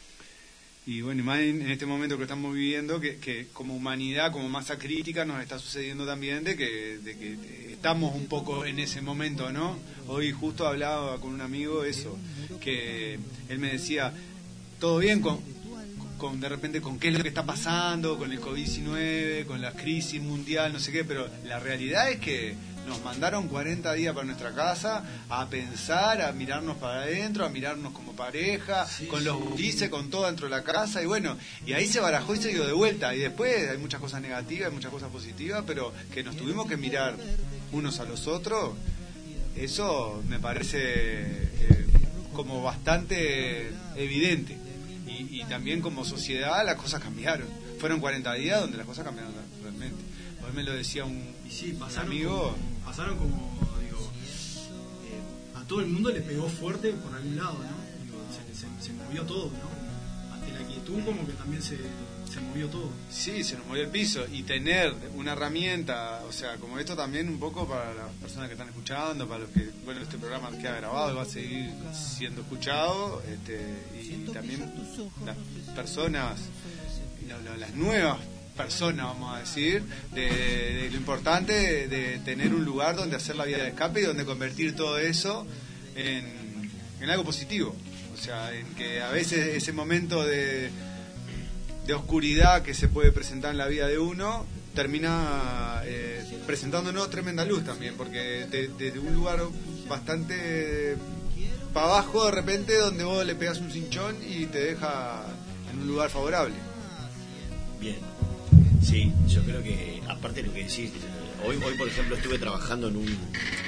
Y bueno, y más en, en este momento que estamos viviendo, que, que como humanidad, como masa crítica, nos está sucediendo también de que, de que estamos un poco en ese momento, ¿no? Hoy justo hablaba con un amigo eso, que él me decía, todo bien con, con de repente con qué es lo que está pasando, con el COVID diecinueve, con la crisis mundial, no sé qué, pero la realidad es que nos mandaron cuarenta días para nuestra casa a pensar, a mirarnos para adentro, a mirarnos como pareja, sí, con los gurises, con todo dentro de la casa, y bueno, y ahí se barajó y se dio de vuelta, y después hay muchas cosas negativas, hay muchas cosas positivas, pero que nos tuvimos que mirar unos a los otros, eso me parece eh, como bastante evidente. Y, y también como sociedad las cosas cambiaron. Fueron cuarenta días donde las cosas cambiaron realmente. Hoy me lo decía un,
y sí, pasaron
un amigo.
Como, pasaron como, digo, eh, a todo el mundo le pegó fuerte por algún lado, ¿no? Digo, se, se, se movió todo, ¿no? Ante la quietud como que también se, se movió todo.
Sí, se nos movió el piso. Y tener una herramienta, o sea, como esto también un poco para las personas que están escuchando, para los que, bueno, este programa queda grabado y va a seguir siendo escuchado, este, y también las personas, lo, lo, las nuevas personas, vamos a decir, de, de lo importante de, de tener un lugar donde hacer la vía de escape y donde convertir todo eso en, en algo positivo. O sea, en que a veces ese momento de, de oscuridad que se puede presentar en la vida de uno termina eh, presentándonos tremenda luz también, porque desde de un lugar bastante para abajo de repente donde vos le pegas un cinchón y te deja en un lugar favorable.
Bien, sí, yo creo que aparte de lo que decís, hoy, hoy por ejemplo estuve trabajando en un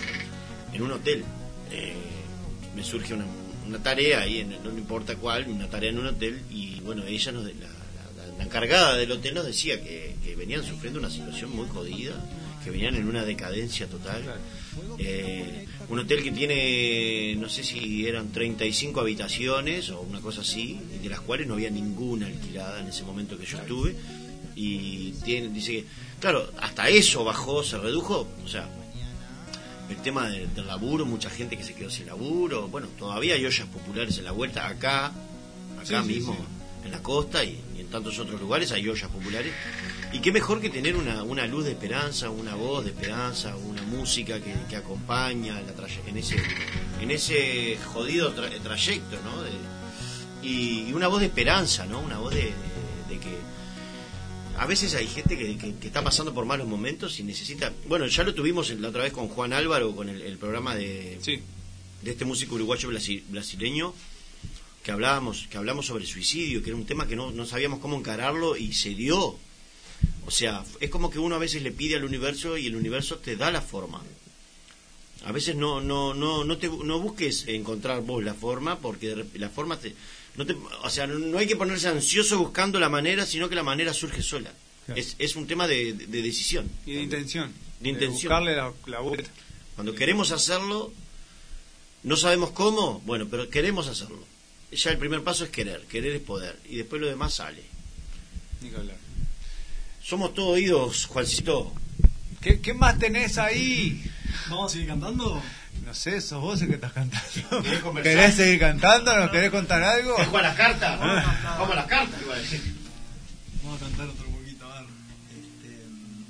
en un hotel, eh, me surge una, una tarea ahí, en, no importa cuál, una tarea en un hotel, y bueno, ella nos, la, la, la encargada del hotel nos decía que, que venían sufriendo una situación muy jodida, que venían en una decadencia total. Eh, un hotel que tiene, no sé si eran treinta y cinco habitaciones o una cosa así, de las cuales no había ninguna alquilada en ese momento que yo estuve, y tiene, dice que, claro, hasta eso bajó, se redujo, o sea, el tema del, del laburo, mucha gente que se quedó sin laburo, bueno, todavía hay ollas populares en la vuelta, acá, acá sí, mismo, sí, sí. En la costa y, y en tantos otros lugares hay ollas populares. Y qué mejor que tener una, una luz de esperanza, una voz de esperanza, una música que, que acompaña la traye- en ese en ese jodido tra- trayecto, ¿no? De, y, y una voz de esperanza, ¿no? Una voz de, de, de que a veces hay gente que, que, que está pasando por malos momentos y necesita... Bueno, ya lo tuvimos la otra vez con Juan Álvaro, con el, el programa de,
sí.
de este músico uruguayo brasi- brasileño, que hablábamos que hablamos sobre suicidio, que era un tema que no, no sabíamos cómo encararlo y se dio. O sea, es como que uno a veces le pide al universo y el universo te da la forma. A veces no no no no te no busques encontrar vos la forma, porque la forma te no te o sea, no hay que ponerse ansioso buscando la manera, sino que la manera surge sola. Claro. Es es un tema de, de, de decisión
y de intención.
De intención.
De buscarle la, la vuelta.
Cuando queremos hacerlo, no sabemos cómo, bueno, pero queremos hacerlo. Ya el primer paso es querer, querer es poder, y después lo demás sale.
Ni que hablar.
Somos todos oídos, Juancito.
¿Qué, ¿Qué más tenés ahí?
¿Vamos a seguir cantando?
No sé, sos vos el que estás cantando.
¿Querés conversar?
¿Querés seguir cantando? ¿Nos querés contar algo?
¿Querés jugar las cartas? Vamos a las cartas, iba a decir.
Vamos a cantar otro poquito, a ver. Este...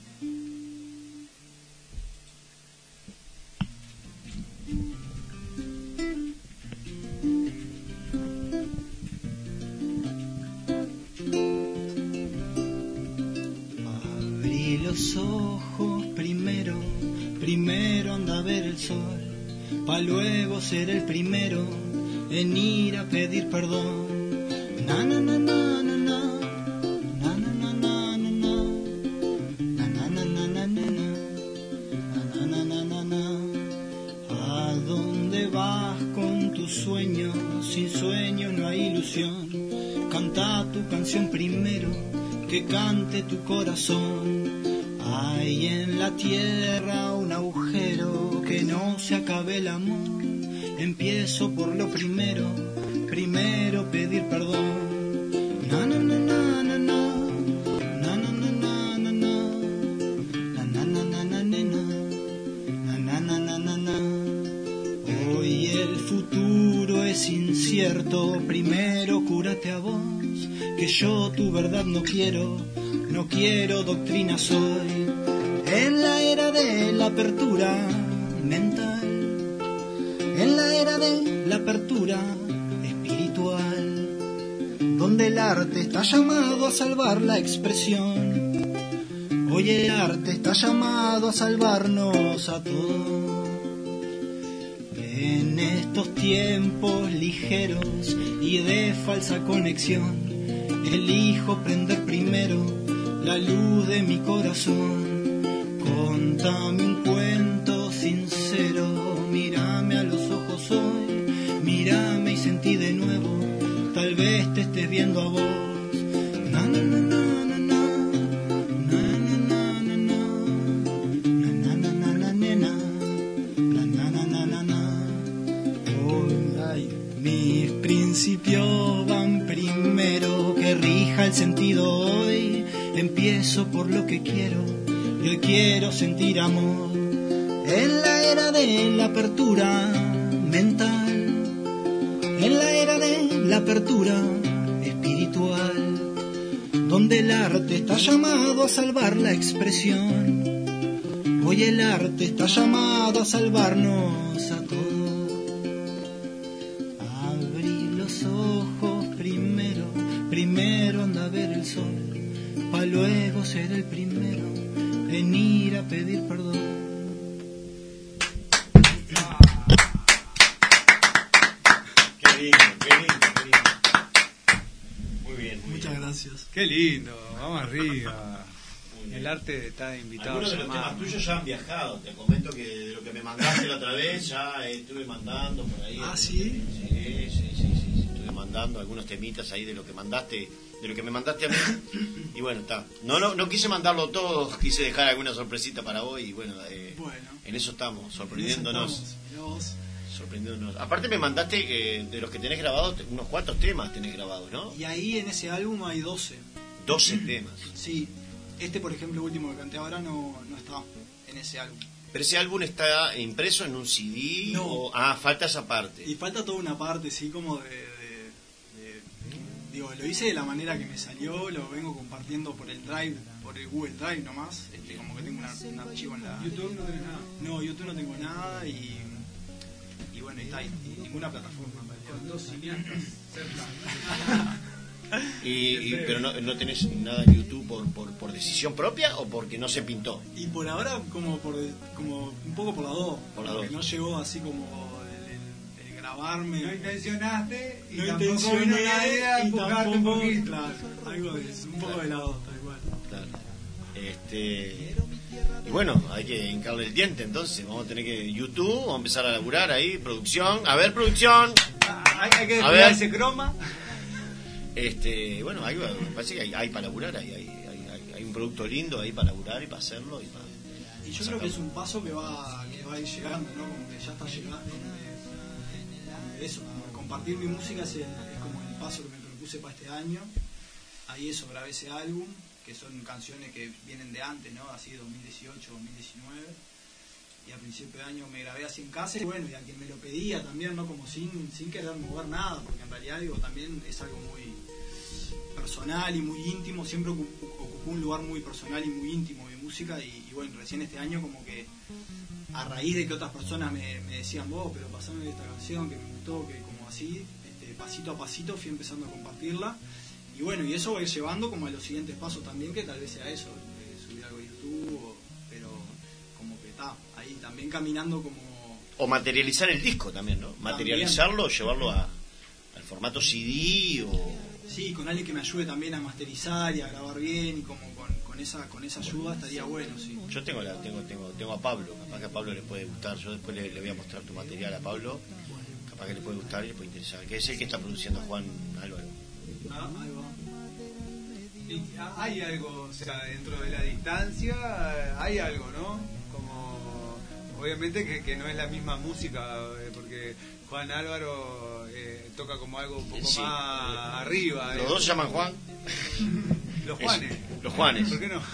Abrí los ojos primero, primero anda a ver el sol, pa' luego ser el primero en ir a pedir perdón. Na na na na na na, na na na na na na, na na na na na na, na na na na na. ¿A dónde vas con tus sueños? Sin sueños no hay ilusión. Canta tu canción primero, que cante tu corazón. Hay en la tierra un agujero, que no se acabe el amor. Empiezo por lo primero, primero pedir perdón. Na na na na na na, na na na na na na, na na na na na na, na na na na na. Hoy el futuro es incierto, primero cúrate a vos, que yo tu verdad no quiero, no quiero doctrina soy. En la era de la apertura mental, en la era de la apertura espiritual, donde el arte está llamado a salvar la expresión. Hoy el arte está llamado a salvarnos a todos. En estos tiempos ligeros y de falsa conexión, elijo prender primero la luz de mi corazón. Contame un cuento sincero, mírame a los ojos hoy, mírame y sentí de nuevo, tal vez te estés viendo a vos. Na, na, na, na, na, na. Na, na, na, na, na. Na, na, na, na, nena. Na, na, na, na, na, na. Hoy, ay, mis principios van primero, que rija el sentido hoy. Empiezo por lo que quiero, y hoy quiero sentir amor. En la era de la apertura mental, en la era de la apertura espiritual, donde el arte está llamado a salvar la expresión. Hoy el arte está llamado a salvarnos a todos. Abrí los ojos primero, primero anda a ver el sol, pa' luego ser el primero en ir a pedir perdón.
Qué lindo, qué lindo, qué lindo. Muy bien, muy
Muchas
bien.
gracias.
Qué lindo, vamos arriba. El arte está invitado.
Algunos de los
llamado.
temas tuyos ya han viajado. Te comento que de lo que me mandaste la otra vez ya estuve mandando por ahí.
Ah, ¿sí?
Sí, sí, sí, sí, sí. Estuve mandando algunos temitas ahí de lo que mandaste, de lo que me mandaste a mí. Y bueno, está. No, no, no quise mandarlo todo, quise dejar alguna sorpresita para hoy y bueno, eh,
Bueno.
en eso estamos, sorprendiéndonos.
Estamos, mirá vos.
Sorprendiéndonos. Aparte me mandaste eh, de los que tenés grabados, unos cuantos temas tenés grabados, ¿no?
Y ahí en ese álbum hay doce.
doce temas.
Sí, este por ejemplo, el último que canté ahora, no, no está en ese álbum.
Pero ese álbum está impreso en un C D
No.
o... Ah, falta esa parte.
Y falta toda una parte, sí, como de, de- de- Digo, lo hice de la manera que me salió, lo vengo compartiendo por el Drive, por el Google Drive nomás. Este, como que tengo una- un archivo en la...
YouTube no tenés nada.
No, YouTube no tengo nada y... Y bueno, y está, y y ninguna plataforma. en realidad.
Con dos cineastas cerca.
Y, y- pero no, no tenés nada en YouTube por, por, por decisión propia o porque no se pintó.
Y por ahora como por como un poco por la dos,
Por la
porque
dos.
no llegó así como el, el- el grabarme.
No intencionaste y
no
tampoco vino
intencioné
nadie a
y
empujarte un
tampoco,
poquito.
claro, algo de eso, un poco de la dos, tal cual.
Claro. Este, y bueno, hay que hincarle el diente entonces. Vamos a tener que YouTube, vamos a empezar a laburar ahí, producción. A ver, producción.
Ah, Hay, hay que
A
descuidar
ver.
ese croma.
Este, bueno, ahí va, me parece que hay, hay para laburar, hay, hay, hay, hay- hay un producto lindo ahí para laburar y para hacerlo. Y, para,
Y yo creo que es un paso que va que va a ir llegando, ¿no? Como que ya está llegando. como que- Eso, como compartir mi música es, el- es como el paso que me propuse para este año. Ahí eso, grabé ese álbum, que son canciones que vienen de antes, ¿no? Así dos mil dieciocho, dos mil diecinueve. Y a principio de año me grabé así en casa. Y bueno, y a quien me lo pedía también, ¿no? Como sin, sin querer mover nada, porque en realidad digo, también es algo muy personal y muy íntimo. Siempre ocu- ocupó un lugar muy personal y muy íntimo mi música. Y, y bueno, recién este año como que a raíz de que otras personas me, me decían, vos, pero pasame esta canción que me gustó, que como así, este, pasito a pasito fui empezando a compartirla. Y bueno, y eso va a ir llevando como a los siguientes pasos también, que tal vez sea eso, eh, subir algo a YouTube, o- pero como que está ahí también caminando como...
o materializar el disco también, ¿no? Materializarlo, llevarlo a, al formato C D o...
Sí, con alguien que me ayude también a masterizar y a grabar bien, y como con, con esa con esa ayuda estaría bueno, sí.
Yo tengo, la, tengo, tengo, tengo a Pablo, capaz que a Pablo le puede gustar. Yo después le, le voy a mostrar tu material a Pablo, capaz que le puede gustar y le puede interesar. Que es el que está produciendo Juan Álvaro.
Ah, ahí va. Y hay algo, o sea, dentro de la distancia, eh, hay algo, ¿no? Como, obviamente que, que no es la misma música, eh, porque Juan Álvaro eh, toca como algo un poco
Sí.
más arriba.
Los
eh.
dos se llaman Juan.
Los Juanes.
Es- los Juanes.
¿Por qué no?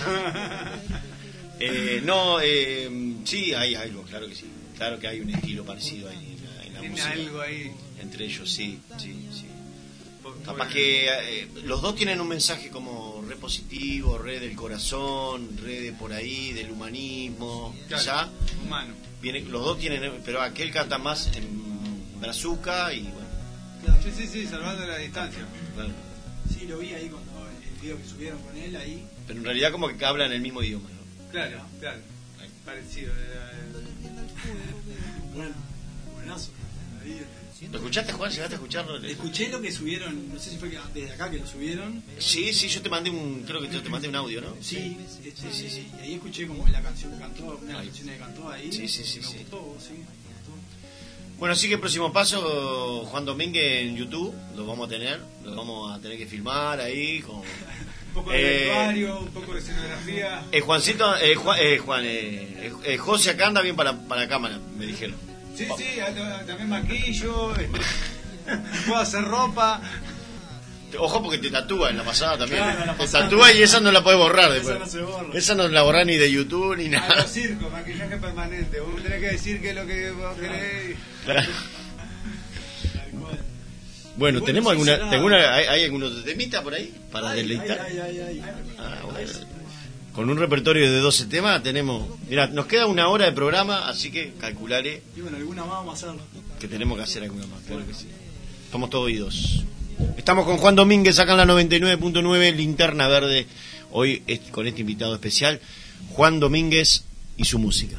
Eh, no, eh, sí, hay algo, claro que sí. Claro que hay un estilo parecido ahí en la, en la
Tiene
música.
algo ahí.
Entre ellos, sí, sí, sí.
Por-
Capaz
por-
que eh, los dos tienen un mensaje como re positivo, re del corazón, re de por ahí, del humanismo,
Claro,
quizá.
humano.
Viene, los dos tienen, pero aquel canta más en brazuca y bueno,
Sí, sí, sí, salvando la distancia.
Claro.
Sí, lo vi ahí cuando el video que subieron con él ahí.
Pero en realidad como que hablan el mismo idioma, ¿no?
Claro, claro. Parecido. Era,
Bueno, buenazo. Ahí,
¿Lo escuchaste, Juan? ¿Llegaste a escucharlo?
escuché lo que subieron, no sé si fue que desde acá que lo subieron.
Sí, sí, yo te mandé un, creo que yo te mandé un audio, ¿no?
Sí, sí, sí, sí, sí. Y ahí escuché como la canción que cantó, una de las canciones que cantó ahí.
Sí, sí, sí,
Me
sí.
gustó, sí.
Bueno, así que el próximo paso, Juan Domínguez en YouTube, lo vamos a tener, lo vamos a tener que filmar ahí con...
un poco de
Eh,
vestuario, un poco de escenografía.
Eh, Juancito, eh, Juan, eh, Juan eh, eh, José acá anda bien para, para cámara, me dijeron.
Sí, sí, también maquillo, este, puedo hacer ropa.
Ojo porque te tatúa en la pasada también.
Claro, en la
te
pasada.
tatúa y esa no la puedes borrar después.
Esa no se borra.
Esa no la borrás ni de YouTube ni
A
nada.
los circos, maquillaje permanente. Vos tenés que decir qué es lo que vos querés.
Claro.
Tal cual.
Bueno,
Y bueno,
¿tenemos
sí,
alguna,
será-
¿alguna, hay, hay algunos temitas por ahí para
Ay,
deleitar?
ay, ay, ay, ay.
Ah, bueno. Con un repertorio de doce temas tenemos... Mira, nos queda una hora de programa, así que calcularé
Y bueno, alguna más vamos a hacerlo.
que tenemos que hacer alguna más, claro que sí. Somos todos oídos. Estamos con Juan Domínguez acá en la noventa y nueve punto nueve, Linterna Verde. Hoy es- con este invitado especial, Juan Domínguez y su música.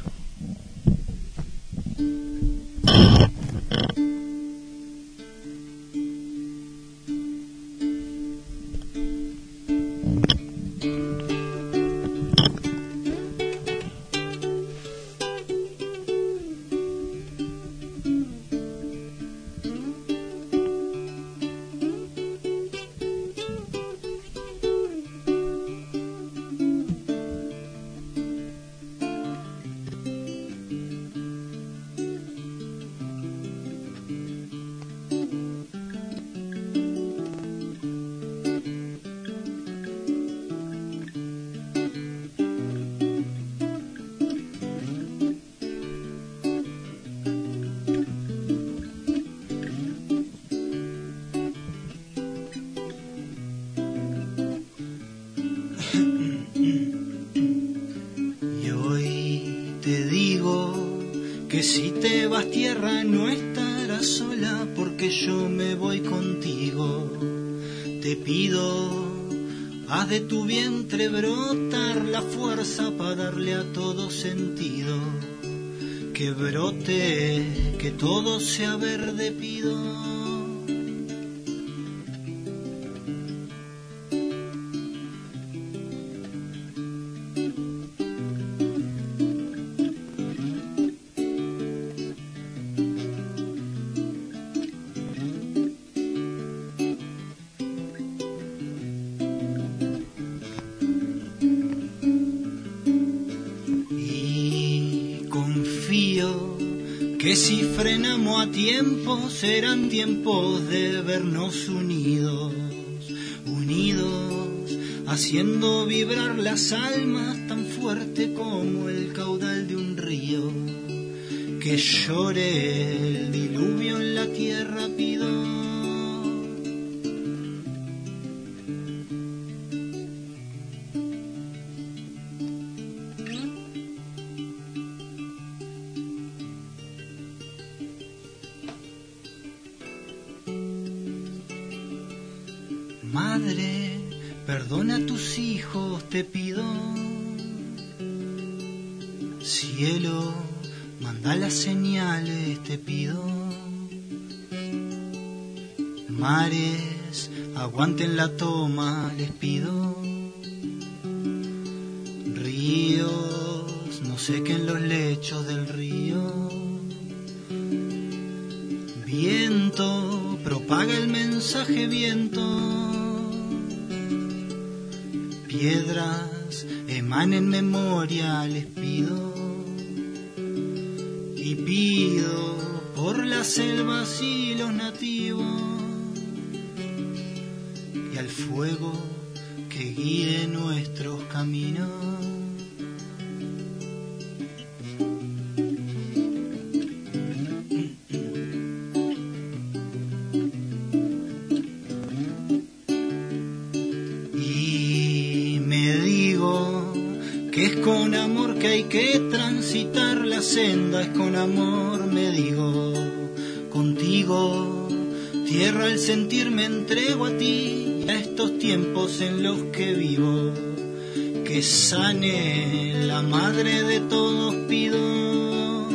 Y hoy te digo que si te vas tierra no estarás sola porque yo me voy contigo. Te pido, haz de tu vientre brotar la fuerza para darle a todo sentido. Que brote, que todo sea verde pido. Y confío que si frenamos a tiempo serán tiempos de vernos unidos, unidos, haciendo vibrar las almas tan fuerte como el caudal de un río. Que llore el diluvio en la tierra pido. Madre, perdona a tus hijos, te pido. Cielo, manda las señales, te pido. Mares, aguanten la toma, les pido. Ríos, no sequen los lechos del río. Viento, propaga el mensaje, viento. Piedras, emanen memoria, les pido. Y pido por las selvas y los nativos. Y al fuego que guíe nuestros caminos. Y me digo que es con amor que hay que transitar la senda, es con amor, me digo, contigo Tierra, al sentir me entrego a ti, a estos tiempos en los que vivo. Que sane la madre de todos pido.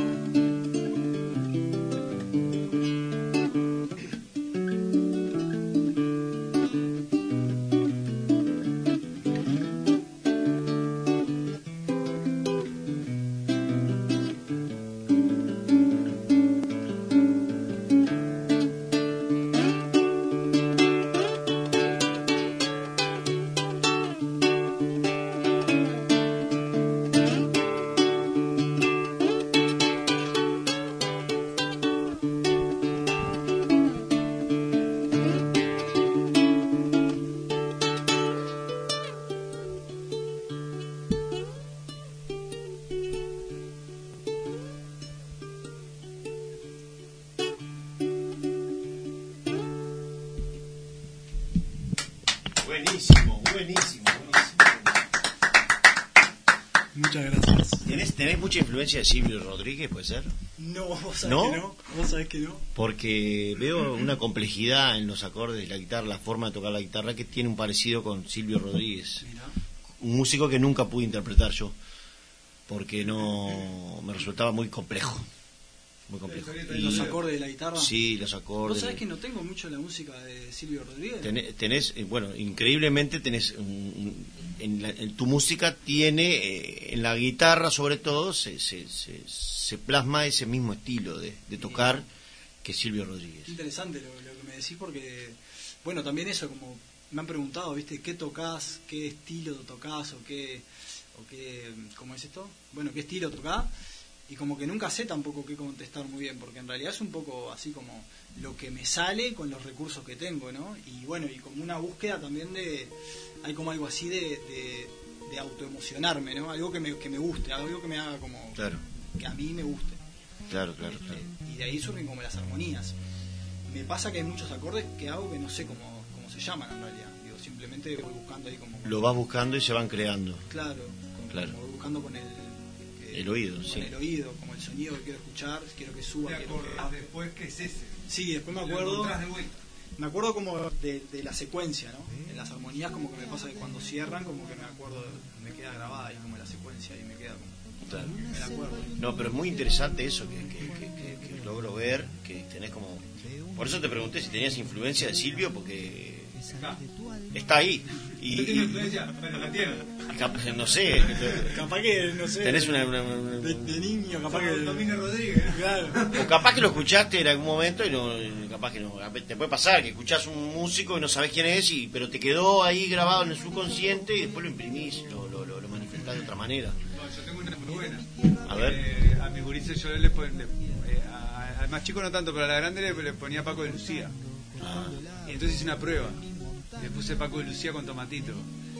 Buenísimo, buenísimo, buenísimo.
Muchas gracias.
¿Tenés, ¿Tenés mucha influencia de Silvio Rodríguez, puede ser?
No, vos sabés
¿No?
que no. Vos sabés que no.
Porque veo una complejidad en los acordes de la guitarra, la forma de tocar la guitarra, que tiene un parecido con Silvio Rodríguez.
Mirá.
Un músico que nunca pude interpretar yo, porque no me resultaba muy complejo. Muy complejo. Y-
Los acordes de la guitarra.
Sí, los
Vos
acordes.
sabés que no tengo mucho la música de Silvio Rodríguez.
Tenés, tenés, eh, bueno, increíblemente tenés, un- un- en, la- en tu música tiene, eh, en la guitarra sobre todo, se, se, se, se plasma ese mismo estilo de, de tocar que Silvio Rodríguez.
Qué interesante lo, lo que me decís porque, bueno, también eso, como me han preguntado, ¿viste? ¿Qué tocás? ¿Qué estilo tocás? ¿O qué, o qué, cómo es esto? Bueno, ¿qué estilo tocás? Y como que nunca sé tampoco qué contestar muy bien, porque en realidad es un poco así como lo que me sale con los recursos que tengo, ¿no? Y bueno, y como una búsqueda también de, hay como algo así de, de, de autoemocionarme, ¿no? Algo que me, que me guste, algo que me haga como,
Claro,
que a mí me guste.
claro, claro, claro.
Y de ahí surgen como las armonías. Me pasa que hay muchos acordes que hago que no sé cómo, cómo se llaman en realidad. Digo, simplemente voy buscando ahí como...
Lo vas buscando y se van creando.
Claro, como,
Claro.
como voy buscando con el... eh,
El oído,
con
sí.
el oído, como el sonido que quiero escuchar, quiero que suba,
Te
quiero que...
acordás después que es ese.
Sí, después me
Lo
acuerdo...
encontrás de vuelta.
Me acuerdo como de, de la secuencia, ¿no? En las armonías como que me pasa que cuando cierran como que me acuerdo, me queda grabada ahí como la secuencia y me queda como...
Claro.
Me la acuerdo.
No, pero es muy interesante eso que, que, que, que- que logro ver, que tenés como... Por eso te pregunté si tenías influencia de Silvio, porque está ahí. Y,
No tiene
y-
influencia, pero la tiene.
cap- no sé,
Capaz que, no sé...
tenés una... una- una-
De, de niño, capaz que...
Domínguez Rodríguez.
Claro.
o capaz que lo escuchaste en algún momento y no, capaz que no. Te puede pasar que escuchás un músico y no sabés quién es, y, pero te quedó ahí grabado en el subconsciente y después lo imprimís, lo, lo, lo, lo manifestás de otra manera.
No, yo tengo una muy buena.
A ver.
Eh, a mis gurises yo le ponía... Eh, a- al más chico no tanto, pero a la grande le, le ponía Paco de Lucía. Y entonces hice una prueba. Le puse Paco de Lucía con Tomatito.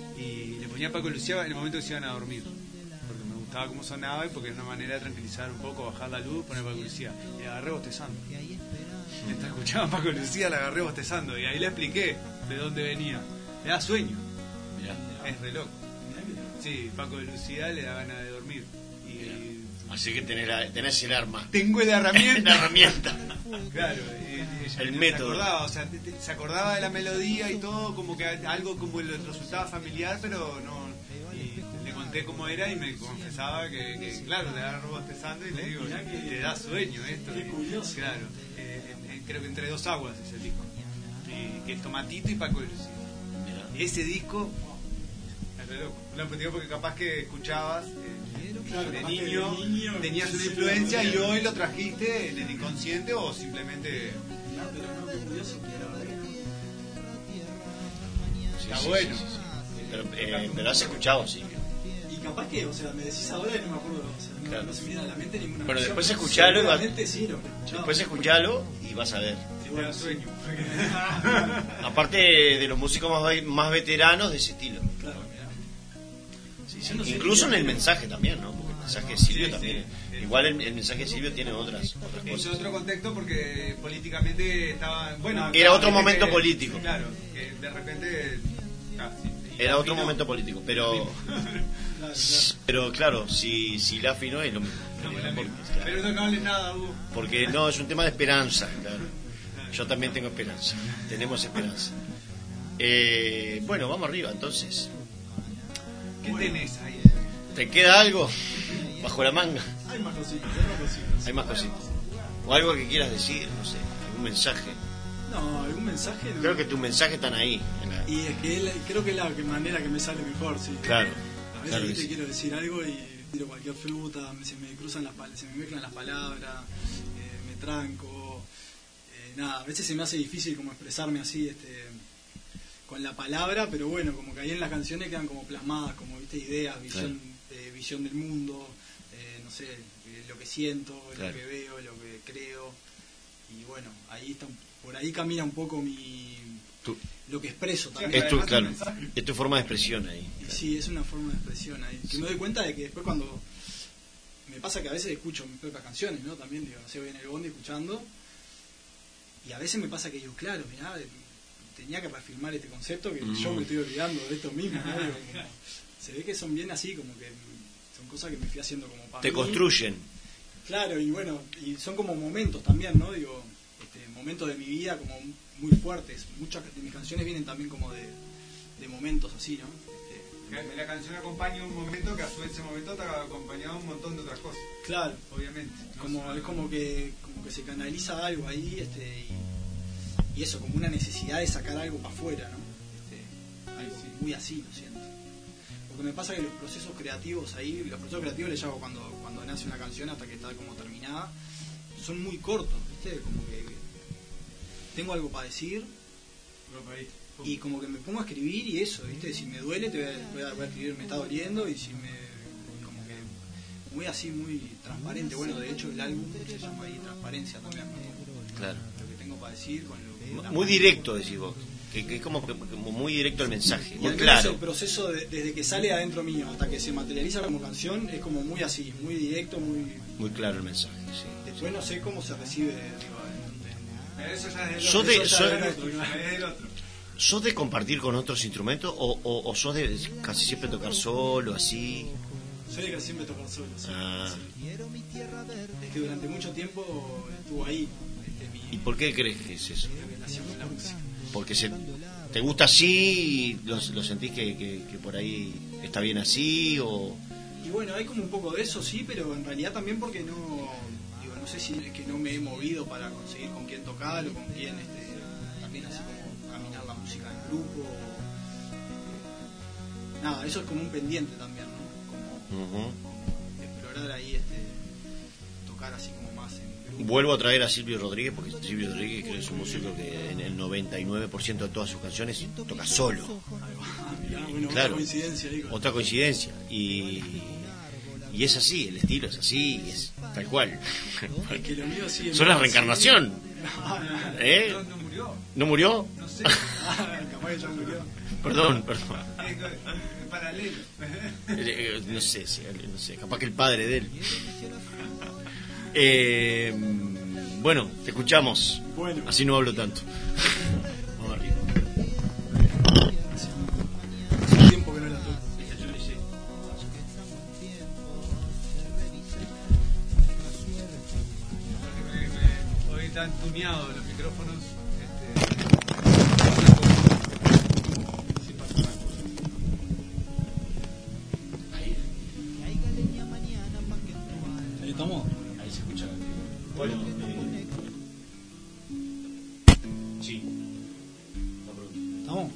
Y le ponía Paco de Lucía en el momento que se iban a dormir. Porque me gustaba cómo sonaba y porque era una manera de tranquilizar un poco, bajar la luz, poner Paco de Lucía. Y la agarré bostezando. Mientras escuchaba Paco de Lucía, la agarré bostezando. Y ahí le expliqué de dónde venía. Le da sueño.
Mirá.
Es re loco. Sí, Paco de Lucía le da ganas de dormir. Y
Así que tenés, la- tenés el arma,
tengo la herramienta.
la herramienta.
Claro, y- y ella
El
se
método.
acordaba, o sea, te- te- se acordaba de la melodía y todo, como que algo como le resultaba familiar, pero no. Y le conté cómo era y me confesaba que, que, claro, le agarro bostezando y le digo, te da sueño esto.
Qué curioso.
Claro, eh, en- en- creo que entre dos aguas es el disco. Y, que es Tomatito y Paco de Lucía.
Mirá.
Y ese disco, es re loco. No, pues digo porque capaz que escuchabas. eh,
Claro,
de
capaz que
niño,
de niño
tenías una
sí,
influencia
sí,
y hoy lo trajiste en el inconsciente o simplemente
No, pero no, qué curioso, que la verdad que-
Sí,
está
sí,
bueno.
sí, sí, sí. Pero, eh, pero has escuchado, sí.
Y capaz que, o sea, me decís ahora y no me acuerdo, o sea, no,
Claro.
no se me viene a la mente ninguna
Pero
canción,
después escuchalo y vas-
seguramente sí, lo que escuchaba.
Después escuchalo y vas a ver.
si te da sueño.
Aparte de los músicos más, ve- más veteranos de ese estilo.
Claro, mirá.
Sí, sí.
Yo no sé
Incluso en
qué-
el mensaje también, ¿no? Porque el mensaje de Silvio
Sí,
también.
sí.
Igual el, el mensaje de Silvio tiene otras, otras
Es
cosas.
otro contexto porque políticamente estaba. Bueno,
Era otro
que-
momento
que-
político.
Claro, que de repente. ah, sí, y
Era
la
otro
afinó.
momento político, pero
Claro, claro.
pero claro, si, si la afinó es lo mismo.
No, la
Porque,
misma.
claro,
Pero no, no hables nada, Hugo.
porque no, es un tema de esperanza, claro.
Claro.
Yo también tengo esperanza. Tenemos esperanza. Eh, bueno, vamos arriba entonces.
¿Qué tenés ahí?
¿Te queda algo bajo la manga?
Hay más cositas, hay más cositas.
Hay más cositas. O algo que quieras decir, no sé, algún mensaje.
No, algún mensaje. No.
Creo que tus mensajes están ahí. En la...
Y es que él, creo que es la que- manera que me sale mejor, sí.
Claro.
A veces
claro que
¿viste?
sí.
quiero decir algo y tiro cualquier fruta, me- se me cruzan las pal- se me mezclan las palabras, eh, me tranco. Eh, nada, a veces se me hace difícil como expresarme así, este, con la palabra, pero bueno, como que ahí en las canciones quedan como plasmadas, como viste, ideas, visión, eh, visión del mundo, eh, no sé, eh, lo que siento,
Claro.
lo que veo, lo que creo. Y bueno, ahí está, por ahí camina un poco mi
Tú-
lo que expreso también.
Es tu, claro, es tu forma de expresión ahí.
Y sí, es una forma de expresión ahí. Que me doy cuenta de que después cuando... Me pasa que a veces escucho mis propias canciones, ¿no? También, digo, no sé, voy en el bondi escuchando. Y a veces me pasa que digo, claro, mirá, de- tenía que reafirmar este concepto que
Mm.
yo me estoy olvidando de esto mismo, ¿no? Digo, como- se ve que son bien así, como que son cosas que me fui haciendo como para
Te
mí.
construyen.
Claro, y bueno, y son como momentos también, ¿no? Digo, este, momentos de mi vida como muy fuertes. Muchas de mis canciones vienen también como de, de momentos así, ¿no? Este,
Que La canción acompaña un momento que a su vez ese momento te ha acompañado un montón de otras cosas.
Claro,
Obviamente. ¿no?
como es como que como que se canaliza algo ahí, este, y, y eso, como una necesidad de sacar algo para afuera, ¿no? Este, algo muy así, lo siento. Porque me pasa que los procesos creativos ahí, los procesos creativos les llamo cuando, cuando nace una canción hasta que está como terminada, son muy cortos, ¿viste? Como que tengo algo para decir y como que me pongo a escribir y eso, ¿viste? Si me duele te voy a, voy a- voy a escribir me está doliendo y si me... como que muy así, muy transparente. Bueno, de hecho el álbum se llama ahí Transparencia también, ¿no?
Claro.
Lo que tengo para decir con lo que...
Muy directo, decís vos. Que, que es como, que- como muy directo el mensaje.
Y
Muy
al menos
claro.
el proceso de- desde que sale adentro mío hasta que se materializa como canción es como muy así, muy directo, muy...
Muy claro el mensaje, sí.
Después no sé cómo se recibe, digo, en-
Pero eso ya es del
Sos
otro.
de-
Eso ya
sos-
es del otro, es del otro.
¿Sos de compartir con otros instrumentos o, o, o sos de casi siempre tocar solo, así?
Soy de que siempre tocar solo, sí.
Ah.
Sí. Es que durante mucho tiempo estuvo ahí este, mi
¿Y por qué crees que es eso?
relación con la música.
Porque se, te gusta así, lo, lo sentís que, que, que por ahí está bien así, o...
Y bueno, hay como un poco de eso, sí, pero en realidad también porque no, digo, no sé si es que no me he movido para conseguir con quién tocar o con quién, este, también así como caminar la música en grupo. o- nada, eso es como un pendiente también, ¿no? Como
Ujú.
explorar ahí, este, tocar así como más en grupo.
Vuelvo a traer a Silvio Rodríguez, porque Silvio Rodríguez creo que es un músico que en el noventa y nueve por ciento de todas sus canciones toca solo.
Ah, mirá, bueno,
Claro.
otra coincidencia ahí con-
Otra coincidencia. Y, y es así, el estilo es así, es tal cual.
Es que lo mío sí es
Son la
más-
reencarnación.
Ah, no,
¿Eh?
No, no murió.
¿No murió?
No sé.
ah, capaz que ya murió.
Perdón, perdón.
Es en paralelo.
Eh, no sé, sí, no sé, capaz que el padre de él. Eh, bueno, te escuchamos.
Bueno.
Así no hablo tanto. Vamos arriba.
Hace tiempo que no la toco.
Hoy están tuneados los micrófonos. Este, sí pasa una cosa.
Ahí estamos.
Ahí se escucha. Bueno, eh, sí. No pregunto.
¿Estamos?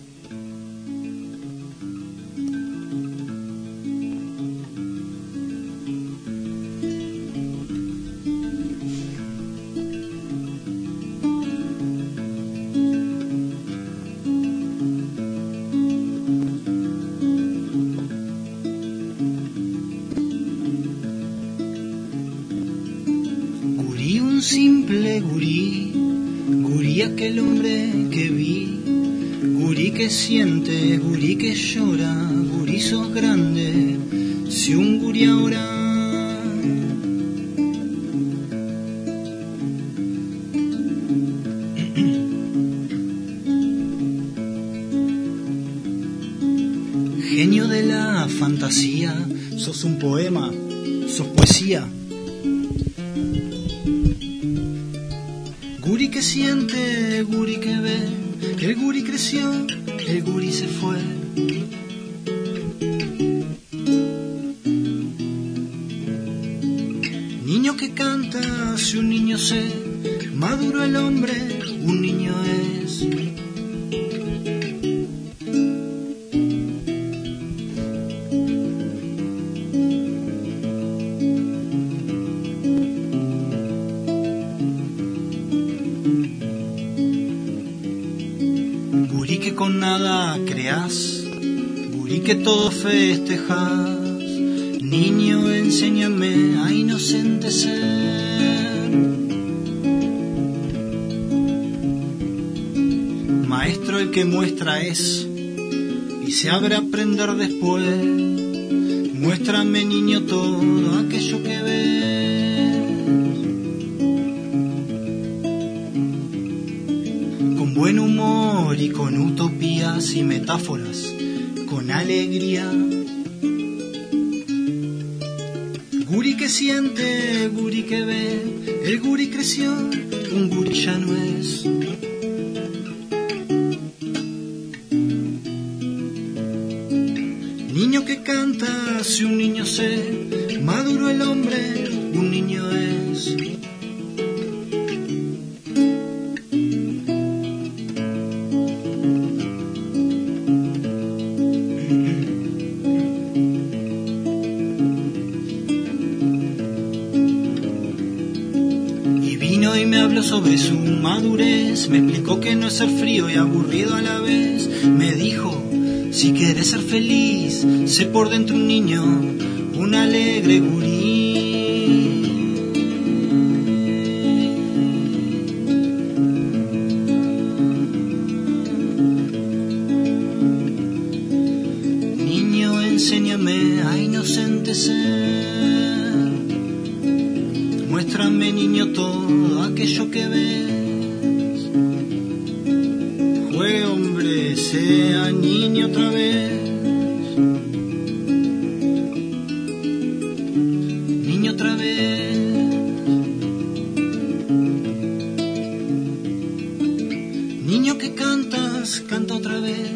Gurí, un simple gurí, gurí aquel hombre que vi, gurí que siente, gurí que llora, gurí sos grande, si un gurí ahora. Genio de la fantasía, sos un poema, sos poesía. Guri que siente, guri que ve, el guri creció, el guri se fue. Niño que canta, si un niño sé, maduro el hombre, un niño es. Guri que con nada creas, guri que todo festejas. Niño, enséñame a inocente ser. Maestro el que muestra es, y se abre a aprender después. Muéstrame, niño, todo aquello que ves. Con buen humor y con utopías y metáforas, con alegría. Guri que siente, guri que ve, el guri creció, un guri ya no es. Niño que canta, si un niño sé, maduro el hombre, un niño es. Sobre su madurez, me explicó que no es ser frío y aburrido a la vez. Me dijo, si quieres ser feliz, sé por dentro un niño, un alegre gurí. Niño, enséñame a inocente ser. Muéstrame, niño, todo aquello que ves. Fue hombre, sea niño otra vez. Niño otra vez. Niño que cantas, canta otra vez.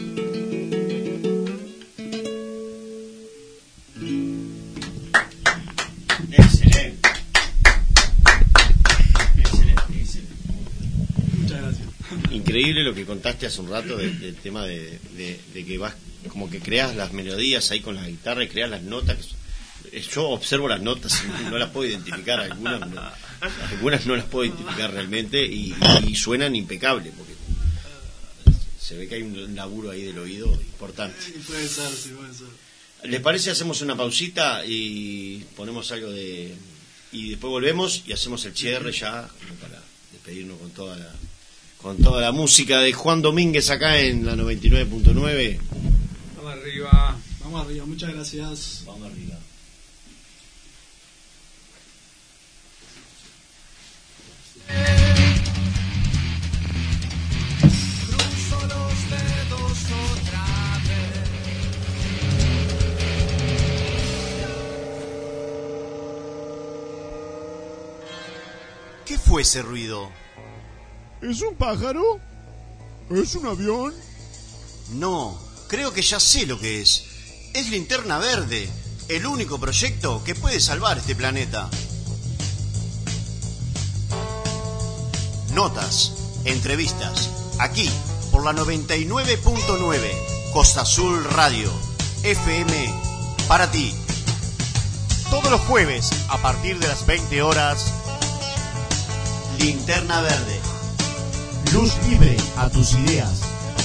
Increíble lo que contaste hace un rato del, del tema de, de, de que vas como que creas las melodías ahí con la guitarra y creas las notas. Que, yo observo las notas y no las puedo identificar, algunas no, algunas no las puedo identificar realmente y, y suenan impecables porque se ve que hay un laburo ahí del oído importante.
Puede ser, sí, puede ser.
¿Les parece? Hacemos una pausita y ponemos algo de... y después volvemos y hacemos el cierre ya como para despedirnos con toda la... con toda la música de Juan Domínguez acá en la noventa y nueve punto nueve.
Vamos arriba.
Vamos arriba, muchas gracias.
Vamos arriba.
Cruzo los dedos otra vez.
¿Qué fue ese ruido?
¿Es un pájaro? ¿Es un avión?
No, creo que ya sé lo que es. Es Linterna Verde, el único proyecto que puede salvar este planeta. Notas, entrevistas, aquí, por la noventa y nueve punto nueve, Costa Azul Radio, F M, para ti. Todos los jueves, a partir de las veinte horas, Linterna Verde.
Luz libre a tus ideas.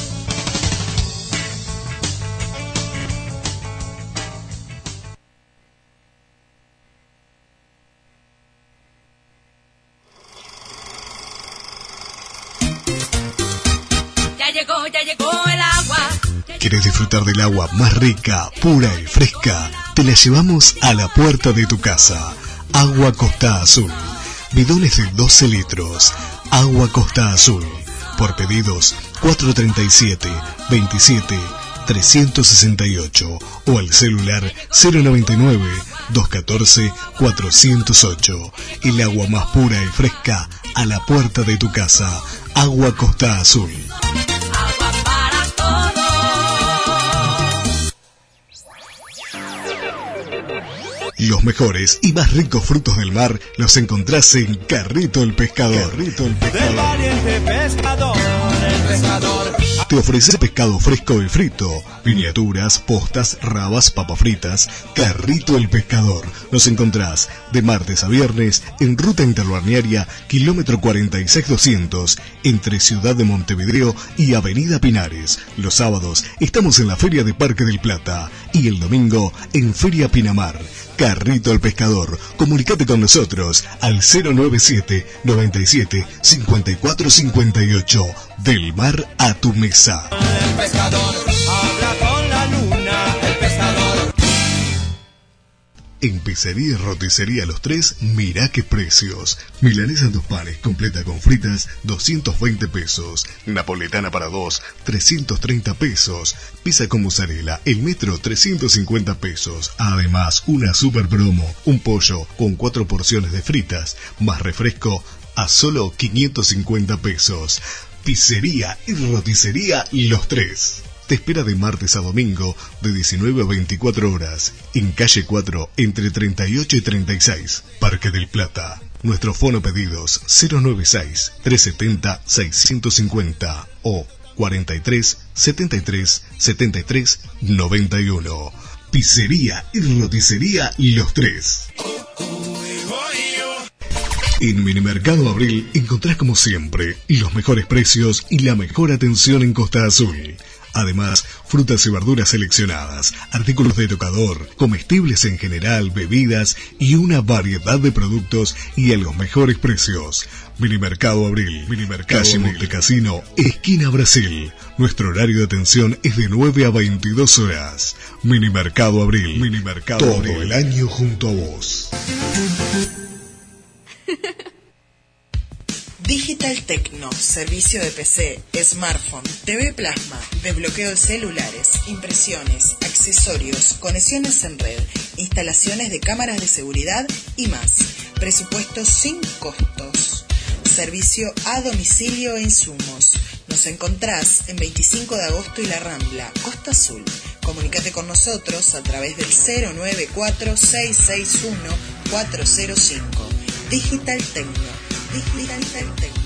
Ya llegó, ya llegó el agua.
¿Quieres disfrutar del agua más rica, pura y fresca? Te la llevamos a la puerta de tu casa. Agua Costa Azul. Bidones de doce litros. Agua Costa Azul. Por pedidos cuatro treinta y siete, veintisiete, trescientos sesenta y ocho o al celular cero noventa y nueve, doscientos catorce, cuatrocientos ocho. El agua más pura y fresca a la puerta de tu casa. Agua Costa Azul.
Agua para todos.
Los mejores y más ricos frutos del mar los encontrás en Carrito el Pescador. Carrito el Pescador.
Del valiente pescador, el pescador.
Te ofrece pescado fresco y frito, miniaturas, postas, rabas, papas fritas. Carrito el Pescador. Nos encontrás de martes a viernes en ruta interbalnearia kilómetro cuarenta y seis doscientos entre Ciudad de Montevideo y Avenida Pinares. Los sábados estamos en la Feria de Parque del Plata y el domingo en Feria Pinamar. Carrito el Pescador. Comunicate con nosotros al cero noventa y siete, noventa y siete, cincuenta y cuatro cincuenta y ocho. Del mar a tu mesa.
El pescador habla con la luna, el pescador.
En Pizzería y Roticería Los Tres, mirá qué precios. Milanesa en dos panes, completa con fritas, doscientos veinte pesos. Napoletana para dos, trescientos treinta pesos. Pizza con mozzarella, el metro, trescientos cincuenta pesos. Además, una super promo, un pollo con cuatro porciones de fritas, más refresco, a solo quinientos cincuenta pesos. Pizzería y Roticería Los Tres. Te espera de martes a domingo, de diecinueve a veinticuatro horas, en calle cuatro, entre treinta y ocho y treinta y seis, Parque del Plata. Nuestro fono pedidos cero noventa y seis, trescientos setenta, seiscientos cincuenta o cuarenta y tres, setenta y tres, setenta y tres, noventa y uno. Pizzería y Roticería Los Tres. En Minimercado Abril encontrás como siempre los mejores precios y la mejor atención en Costa Azul. Además, frutas y verduras seleccionadas, artículos de tocador, comestibles en general, bebidas y una variedad de productos y a los mejores precios. Minimercado Abril, Minimercado calle Montecasino, esquina Brasil. Nuestro horario de atención es de nueve a veintidós horas. Minimercado Abril, Minimercado todo Abril. El año junto a vos.
Digital Tecno, servicio de P C, smartphone, T V plasma, desbloqueo de celulares, impresiones, accesorios, conexiones en red, instalaciones de cámaras de seguridad y más. Presupuestos sin costos. Servicio a domicilio e insumos. Nos encontrás en veinticinco de agosto y La Rambla, Costa Azul. Comunicate con nosotros a través del cero nueve cuatro, seis seis uno, cuatro cero cinco. Digital Tecno. Digital Tecno.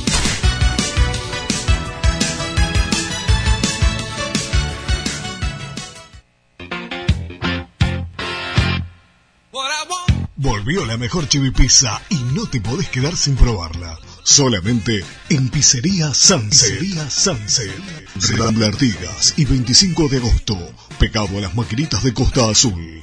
Volvió la mejor chivipizza y no te podés quedar sin probarla. Solamente en Pizzería Sunset. Pizzería Sunset. Rambla Artigas y veinticinco de agosto. Pegado a las maquinitas de Costa Azul.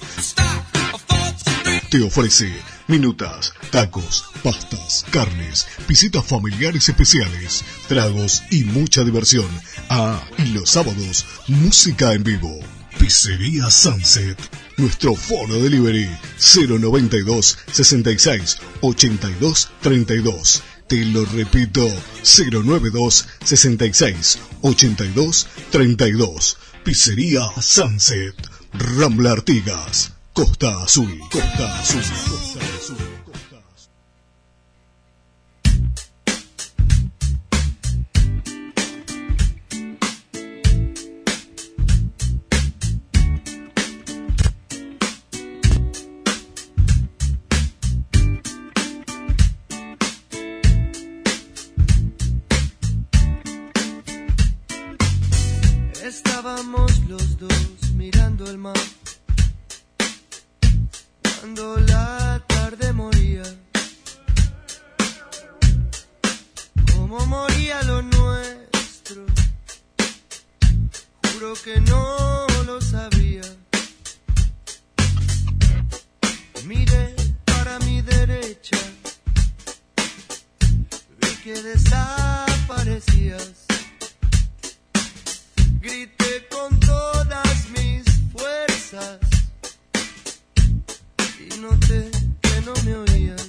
Te ofrece minutas, tacos, pastas, carnes, visitas familiares especiales, tragos y mucha diversión. Ah, y los sábados, música en vivo. Pizzería Sunset. Nuestro fono delivery cero noventa y dos, sesenta y seis, ochenta y dos, treinta y dos. Te lo repito, cero noventa y dos, sesenta y seis, ochenta y dos, treinta y dos. Pizzería Sunset. Rambla Artigas. Costa Azul. Costa Azul. Costa Azul.
Estábamos los dos mirando el mar cuando la tarde moría, como moría lo nuestro, juro que no lo sabía. Miré para mi derecha, vi que desaparecías. Grité con todas mis fuerzas y noté que no me oías.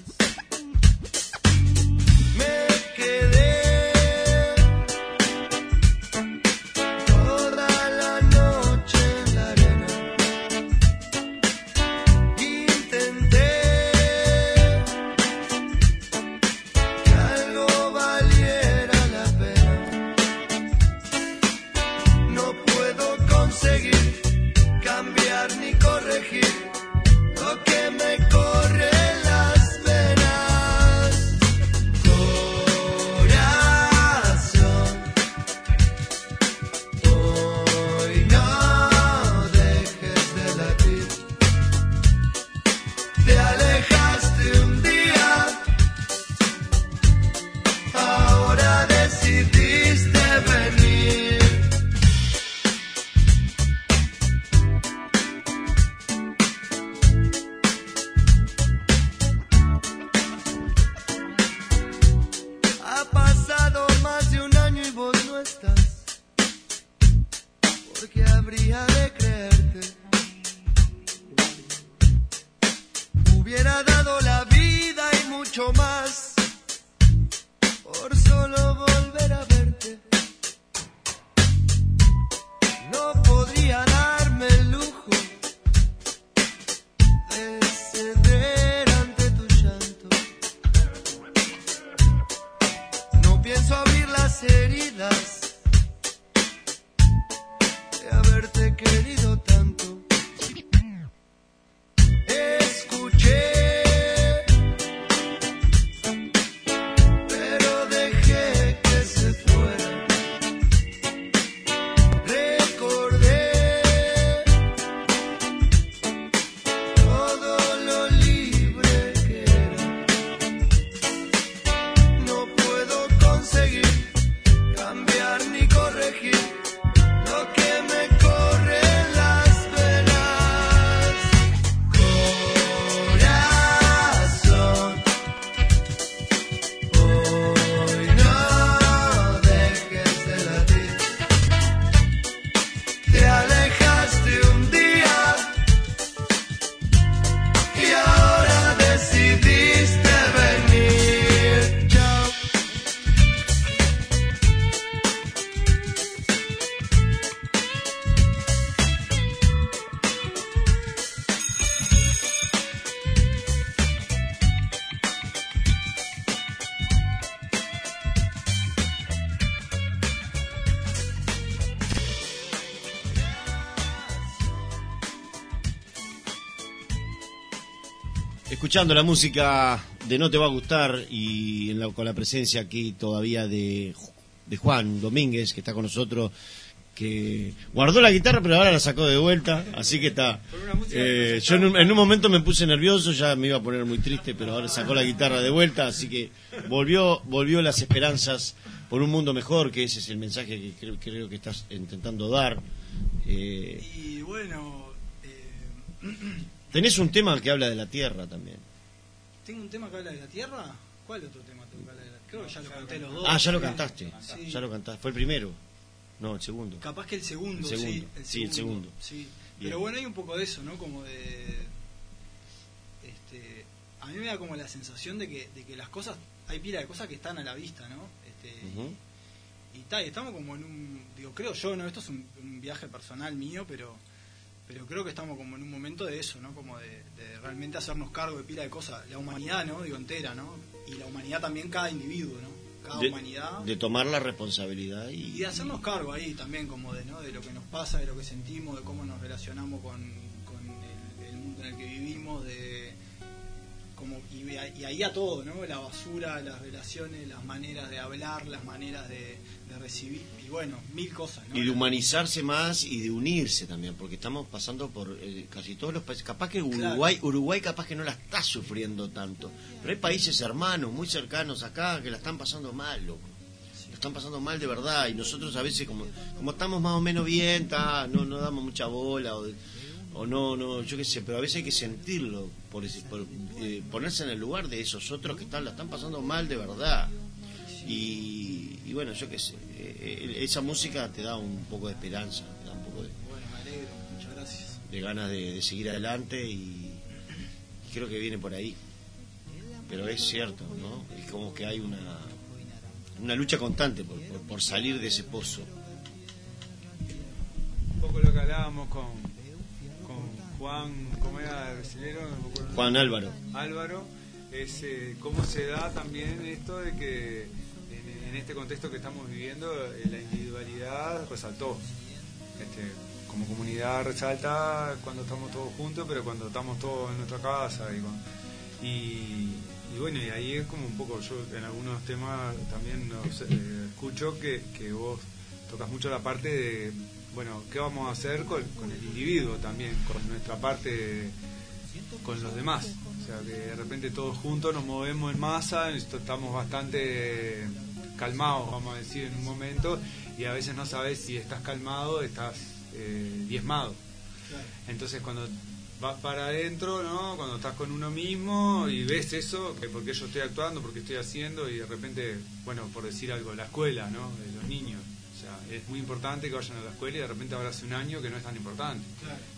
Me quedé toda la noche en la arena. Intenté que algo
hubiera dado la vida y mucho más por solo volver a verte. No podría darme el lujo de ceder ante tu llanto. No pienso abrir las heridas de haberte querido tanto. Escuché, pero dejé que se fuera. Recordé todo lo libre que era. No puedo conseguir cambiar ni corregir lo que me corre en las venas. Corazón, hoy no dejes de latir. Te alejaste un día y ahora decidiste venir. Chao.
Escuchando la música de No Te Va a Gustar y en la, con la presencia aquí todavía de, de Juan Domínguez, que está con nosotros, que guardó la guitarra pero ahora la sacó de vuelta, así que está. Eh, yo en un, en un momento me puse nervioso, ya me iba a poner muy triste, pero ahora sacó la guitarra de vuelta, así que volvió, volvió las esperanzas por un mundo mejor, que ese es el mensaje que creo, creo que estás intentando dar. Eh,
Y bueno, eh,
tenés un tema que habla de la tierra también.
tengo un tema que habla de la tierra. ¿Cuál otro tema tengo que habla de la tierra? Creo que ya lo canté los dos.
Ah, ya lo cantaste,
Sí.
ya lo cantaste. ¿Fue el primero? No, el segundo.
Capaz que el segundo,
El segundo,
sí. El
sí, el segundo.
Sí.
Bien.
Pero bueno, hay un poco de eso, ¿no? Como de... Este, a mí me da como la sensación de que, de que las cosas... Hay pila de cosas que están a la vista, ¿no? Este,
Ujú.
Y tal, y estamos como en un... Digo, creo yo, ¿no? Esto es un, un viaje personal mío, pero... Pero creo que estamos como en un momento de eso, ¿no? Como de, de realmente hacernos cargo de pila de cosas. La humanidad, ¿no? Digo, entera, ¿no? Y la humanidad también cada individuo, ¿no? Cada
De,
humanidad.
de tomar la responsabilidad
Y
y,
de hacernos cargo ahí también, como de, ¿no? De lo que nos pasa, de lo que sentimos, de cómo nos relacionamos con, con el, el mundo en el que vivimos, de como y, y ahí a todo, ¿no? La basura, las relaciones, las maneras de hablar, las maneras de, de recibir, y bueno, mil cosas, ¿no?
y de humanizarse más y de unirse también, porque estamos pasando por eh, casi todos los países. Capaz que Uruguay,
Claro.
Uruguay capaz que no la está sufriendo tanto, pero hay países hermanos muy cercanos acá que la están pasando mal, loco. Lo están pasando mal de verdad, y nosotros a veces como como estamos más o menos bien, ta, no no damos mucha bola o, o no no yo qué sé, pero a veces hay que sentirlo, por, ese- por eh, ponerse en el lugar de esos otros que están la están pasando mal de verdad. Y, y bueno, yo qué sé, eh, esa música te da un poco de esperanza, te da un poco de,
Bueno, me alegro, muchas gracias.
de ganas de, de seguir adelante, y, y creo que viene por ahí. Pero es cierto, ¿no? Es como que hay una una lucha constante por, por, por salir de ese pozo.
Un poco lo que hablábamos con, con Juan, ¿cómo era el brasilero? No me acuerdo.
Juan Álvaro.
Álvaro, es eh, cómo se da también esto de que en, en este contexto que estamos viviendo eh, la individualidad resaltó. Este, como comunidad resalta cuando estamos todos juntos, pero cuando estamos todos en nuestra casa y, con- y, y bueno, y ahí es como un poco, yo en algunos temas también no sé, eh, escucho que, que vos tocas mucho la parte de, bueno, ¿qué vamos a hacer con, con el individuo también, con nuestra parte, con los demás? O sea, que de repente todos juntos nos movemos en masa, esto- estamos bastante calmados, vamos a decir, en un momento, y a veces no sabes si estás calmado, estás eh, diezmado. Entonces cuando vas para adentro, ¿no? Cuando estás con uno mismo y ves eso, que por qué yo estoy actuando, por qué estoy haciendo, y de repente, bueno, por decir algo, la escuela, ¿no? De los niños. O sea, es muy importante que vayan a la escuela y de repente ahora hace un año que no es tan importante.
Claro.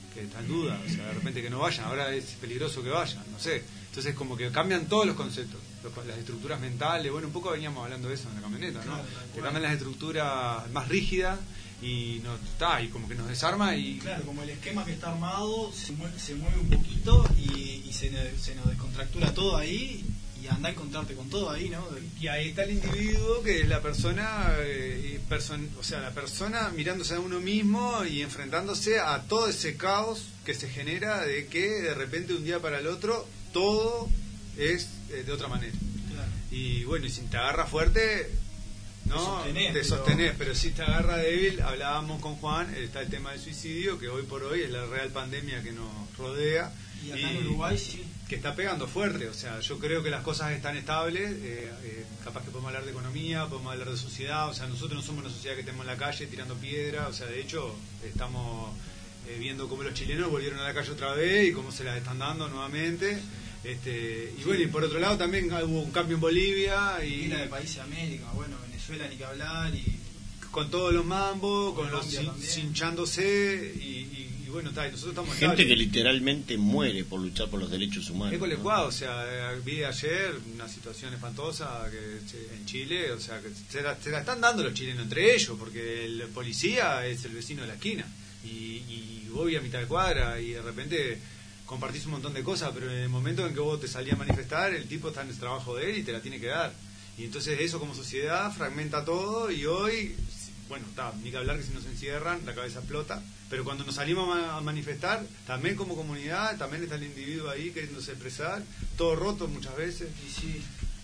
que está en duda, o sea, de repente que no vayan, ahora es peligroso que vayan, no sé. Entonces como que cambian todos los conceptos, los- las estructuras mentales, bueno, un poco veníamos hablando de eso en la camioneta, ¿no?
Claro,
Que cambian las estructuras más rígidas y no está, y como que nos desarma y
Claro, como el esquema que está armado se mueve, se mueve un poquito y, y se, ne- se nos descontractura todo ahí y anda a encontrarte con todo ahí, ¿no?
Y ahí está el individuo que es la persona, eh, y person- o sea, la persona mirándose a uno mismo y enfrentándose a todo ese caos que se genera de que de repente un día para el otro todo es eh, de otra manera.
Claro.
Y bueno, y si te agarra fuerte, no
Te sostenés,
te
pero-
sostenés, pero si te agarra débil, hablábamos con Juan, está el tema del suicidio, que hoy por hoy es la real pandemia que nos rodea.
Y acá en Uruguay sí.
Que está pegando fuerte, o sea, yo creo que las cosas están estables, eh, eh, capaz que podemos hablar de economía, podemos hablar de sociedad, o sea, nosotros no somos una sociedad que estemos en la calle tirando piedra, o sea, de hecho, estamos eh, viendo cómo los chilenos volvieron a la calle otra vez y cómo se las están dando nuevamente. Este, y bueno, y por otro lado también hubo un cambio en Bolivia y
Isla de países de América, bueno, Venezuela ni que hablar y
con todos los mambos, con los
Colombia
cin-
también.
cinchándose y, y- y bueno, está, y nosotros estamos
Gente que
estables.
literalmente muere por luchar por los derechos humanos.
Es
¿no?
colecuado, o sea, eh, vi ayer una situación espantosa que che, en Chile, o sea, que se la, se la están dando los chilenos entre ellos, porque el policía es el vecino de la esquina y, y vos vi a mitad de cuadra y de repente compartís un montón de cosas, pero en el momento en que vos te salís a manifestar, el tipo está en el trabajo de él y te la tiene que dar. Y entonces eso como sociedad fragmenta todo y hoy, bueno, está, ni que hablar que si nos encierran, la cabeza explota, pero cuando nos salimos a a manifestar, también como comunidad, también está el individuo ahí queriéndose expresar, todo roto muchas veces.
y sí.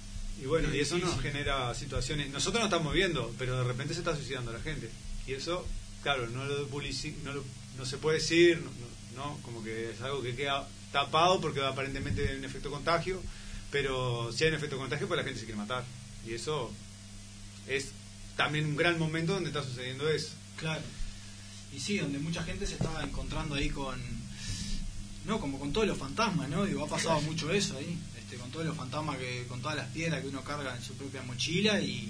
Y bueno,
Es
y eso nos
difícil.
genera situaciones, nosotros no estamos viendo, pero de repente se está suicidando la gente. Y eso, claro, no lo publici- no, lo- no se puede decir, no, no, no, como que es algo que queda tapado porque aparentemente hay un efecto contagio, pero si hay un efecto contagio, pues la gente se quiere matar. Y eso es también un gran momento donde está sucediendo eso.
Claro. Y sí, donde mucha gente se estaba encontrando ahí con, no, como con todos los fantasmas, ¿no? Digo, ha pasado mucho eso ahí, este, con todos los fantasmas, que con todas las piedras que uno carga en su propia mochila y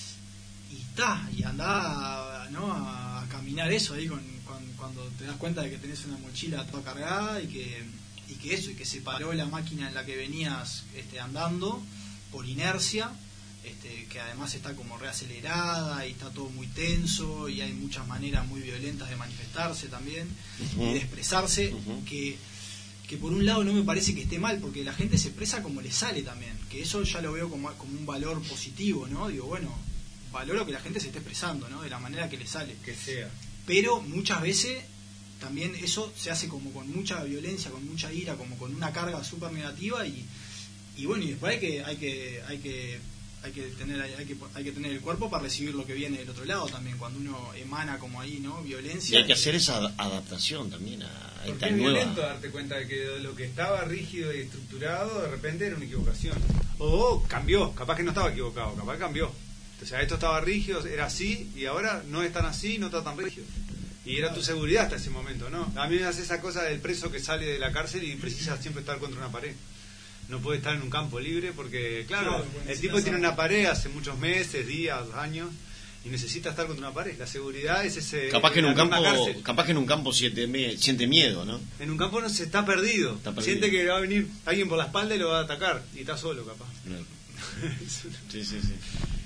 y está, y anda, ¿no? A, a caminar eso ahí con, con- cuando te das cuenta de que tenés una mochila toda cargada y que y que eso, y que se paró la máquina en la que venías este, andando por inercia, este, que además está como reacelerada y está todo muy tenso y hay muchas maneras muy violentas de manifestarse también
Ujú.
y de expresarse,
Ujú.
que, que por un lado no me parece que esté mal, porque la gente se expresa como le sale también, que eso ya lo veo como, como un valor positivo, ¿no? Digo, bueno, valoro que la gente se esté expresando, ¿no? De la manera que le sale.
Que sea.
Pero muchas veces también eso se hace como con mucha violencia, con mucha ira, como con una carga súper negativa y, y bueno, y después hay que hay que hay que hay que tener hay que hay que tener el cuerpo para recibir lo que viene del otro lado también, cuando uno emana como ahí, ¿no?
Y
Violencia.
hay que hacer esa ad- adaptación también a, a
Porque
esta
es
nueva.
violento darte cuenta de que lo que estaba rígido y estructurado de repente era una equivocación. O cambió, capaz que no estaba equivocado, capaz que cambió. O sea, esto estaba rígido, era así, y ahora no es tan así, no está tan rígido. Y era tu seguridad hasta ese momento, ¿no? A mí me hace esa cosa del preso que sale de la cárcel y precisa siempre estar contra una pared. No puede estar en un campo libre porque, claro,
Claro, porque
el tipo
necesitas
tiene
algo.
una pared hace muchos meses, días, años, y necesita estar contra una pared. La seguridad es ese...
Capaz que en
la
un
misma
campo,
cárcel.
capaz que en un campo siente, me- siente miedo, ¿no?
En un campo no se está perdido.
Está perdido.
Siente que va a venir alguien por la espalda y lo va a atacar. Y está solo, capaz.
Sí, sí, sí.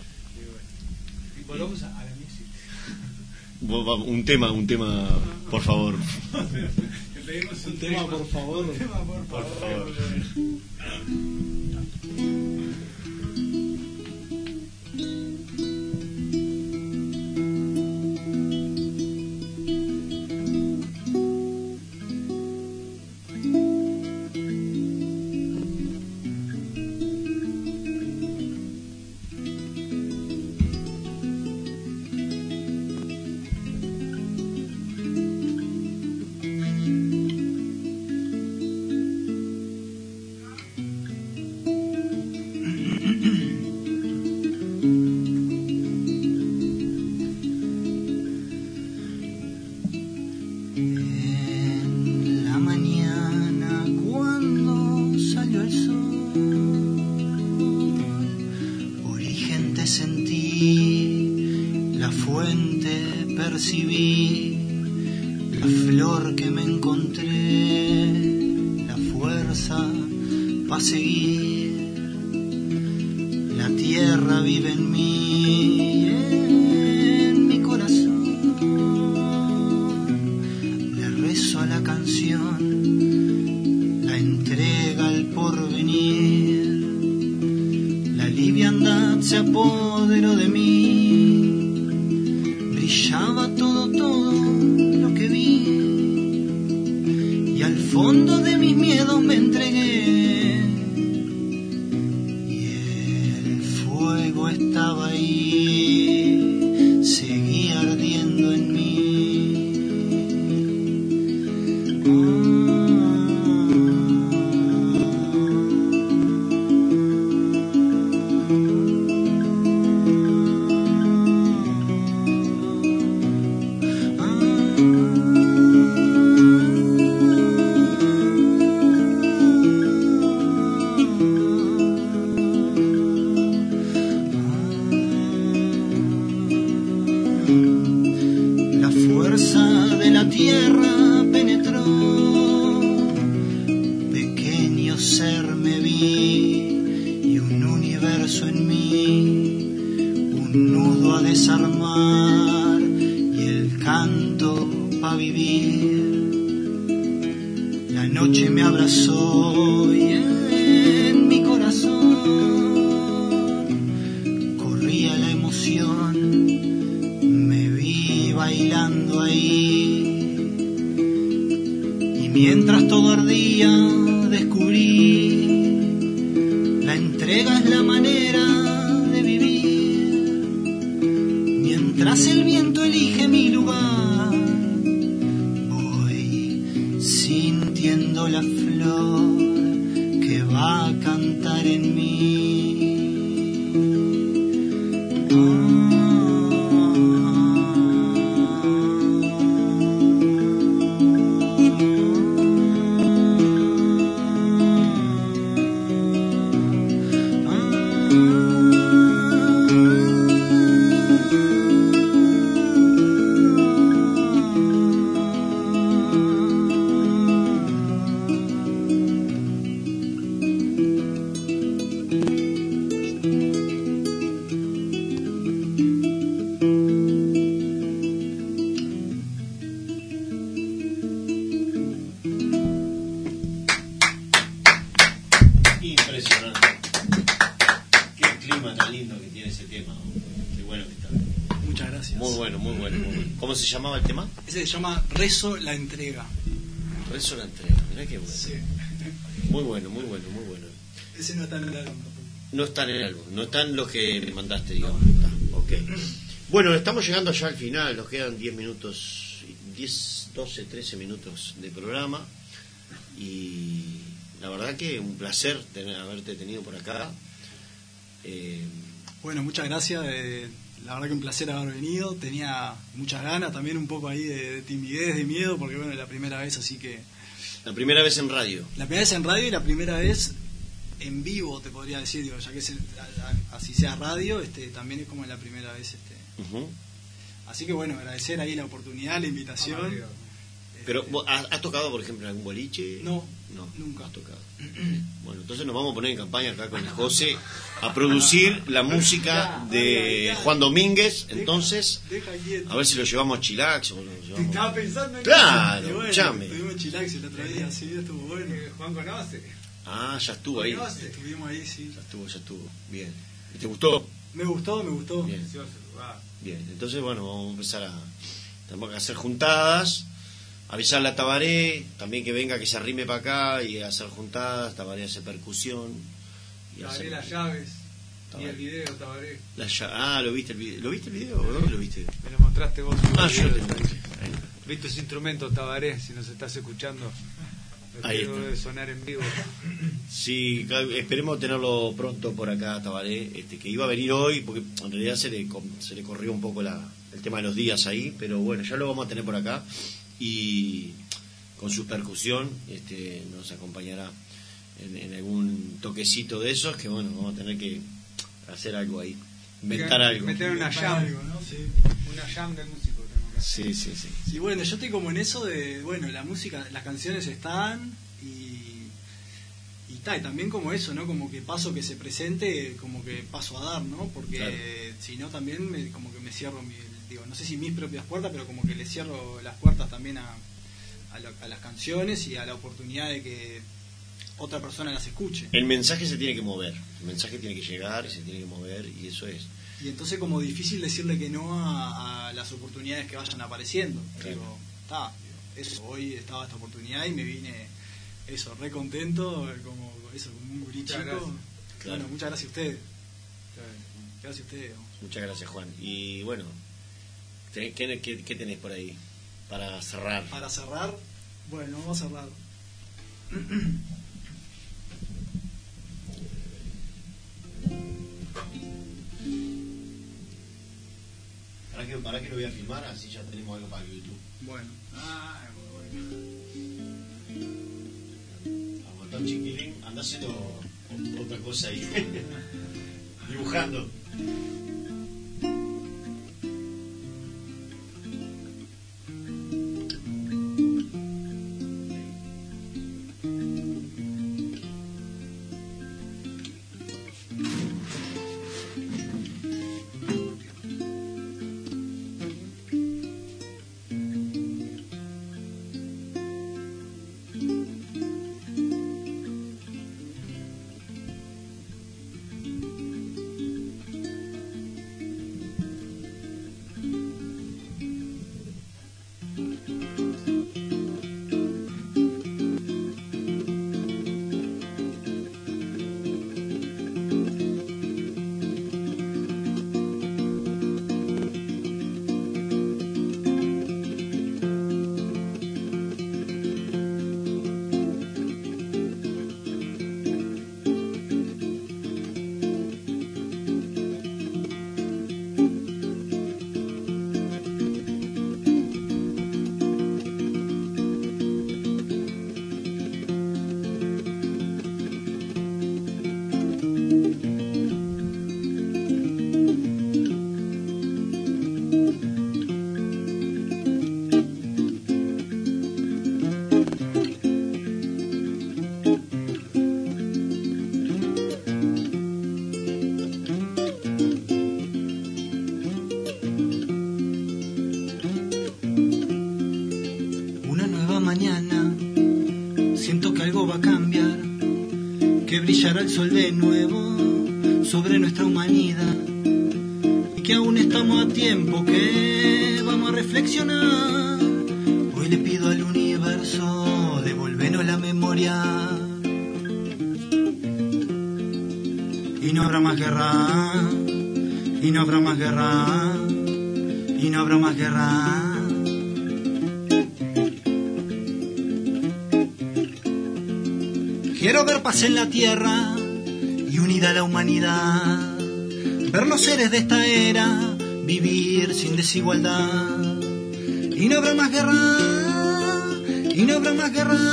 Y volvamos a, a la música.
Vos, va- Un tema, un tema, por favor.
Le pedimos
Un tema, por favor.
Un tema, por
Por
favor.
favor.
En la mañana cuando salió el sol, origen te sentí, la fuente percibí, la flor que me encontré, la fuerza para seguir. La tierra vive en mí, en mi corazón. Le rezo a la canción, la entrega al porvenir. La liviandad se apoderó de mí, brillaba todo, todo lo que vi, y al fondo de mis miedos me entregué, y el fuego estaba ahí, seguía ardiendo en mí. Tierra penetró, pequeño ser me vi, y un universo en mí, un nudo a desarmar, y el canto pa' vivir. La noche me abrazó y en mi corazón corría la emoción, me vi bailando ahí. Mientras todo ardía, descubrí, la entrega es la manera de vivir. Mientras el viento elige mi lugar, voy sintiendo la flor que va a cantar en mí. Oh.
¿Cómo se llamaba el tema?
Ese se llama Rezo la entrega.
Rezo la entrega, mirá qué bueno.
Sí.
Muy bueno, muy bueno, muy bueno.
Ese no está en el álbum.
No está en el álbum, no están los que me mandaste, digamos. No. Está. Okay. Bueno, estamos llegando ya al final, nos quedan diez minutos, diez, doce, trece minutos de programa. Y la verdad que un placer tener, haberte tenido por acá. Eh,
bueno, muchas gracias. Eh... La verdad que un placer haber venido, tenía muchas ganas, también un poco ahí de, de timidez, de miedo, porque bueno, es la primera vez, así que...
La primera vez en radio.
La primera vez en radio y la primera vez en vivo, te podría decir, digo, ya que es el, a, a, así sea radio, este también es como la primera vez. este uh-huh. Así que bueno, agradecer ahí la oportunidad, la invitación. Oh, este,
Pero, ¿has, ¿has tocado, por ejemplo, en algún boliche?
No,
no,
nunca.
Has tocado. Bueno, entonces nos vamos a poner en campaña acá con el José a producir la música de Juan Domínguez. Entonces, a ver si lo llevamos a Chilax o lo llevamos...
Te estaba pensando en
claro,
bueno,
escuchame.
Estuvimos en Chilax el otro día, sí, estuvo bueno.
Juan conoce.
Ah, ya estuvo ahí.
Conoce. Estuvimos ahí, sí.
Ya estuvo, ya estuvo. Bien. ¿Y te gustó?
Me gustó, me gustó.
Bien. Bien, entonces bueno, vamos a empezar a... Tenemos que hacer juntadas, avisarle a Tabaré, también que venga, que se arrime para acá y hacer juntadas. Tabaré hace percusión. Y
Tabaré
hacer...
las llaves.
Tabaré.
Y el video, Tabaré.
La lla... Ah, ¿lo viste el video? ¿Lo viste el video o no lo viste?
Me lo mostraste vos.
Ah, yo lo tengo.
Viste ese instrumento, Tabaré, si nos estás escuchando.
Ahí
Espero
está.
de sonar en vivo.
Sí, esperemos tenerlo pronto por acá, Tabaré, este, que iba a venir hoy, porque en realidad se le, se le corrió un poco la, el tema de los días ahí, pero bueno, ya lo vamos a tener por acá y con su percusión este, nos acompañará en, en algún toquecito de esos, que bueno, vamos a tener que hacer algo ahí, inventar
Meter
algo.
Meter una jam,
algo, ¿no? Sí.
Una jam del músico.
Sí, sí, sí.
Y bueno, yo estoy como en eso de, bueno, la música, las canciones están y y, ta, y también como eso, ¿no? Como que paso que se presente, como que paso a dar, ¿no? Porque
Claro.
si no también me, como que me cierro, mi, digo, no sé si mis propias puertas, pero como que le cierro las puertas también a, a, lo- a las canciones y a la oportunidad de que otra persona las escuche.
El mensaje se tiene que mover, el mensaje tiene que llegar, se tiene que mover y eso es.
Y entonces como difícil decirle que no a, a las oportunidades que vayan apareciendo.
Claro.
Digo, está, eso, hoy estaba esta oportunidad y me vine, eso, re contento, como eso, como un gurí
Muchas
chico.
gracias.
Claro.
Bueno, muchas gracias a ustedes. Gracias a ustedes.
Muchas gracias, Juan. Y bueno, ¿qué, qué, qué- qué tenés por ahí para cerrar?
Para cerrar, bueno, vamos a cerrar.
¿Para qué, para qué lo voy a filmar? Así ya tenemos algo para YouTube.
Bueno.
Ah,
Aguantá un chiquilín, anda haciendo o- otra cosa ahí. Dibujando.
Una nueva mañana, siento que algo va a cambiar, que brillará el sol de nuevo sobre nuestra humanidad y que aún estamos a tiempo, que vamos a reflexionar. Hoy le pido al universo, devolvernos la memoria y no habrá más guerra, y no habrá más guerra, y no habrá más guerra. Quiero ver paz en la tierra y unida la humanidad. Ver los seres de esta era vivir sin desigualdad. Y no habrá más guerra, y no habrá más guerra.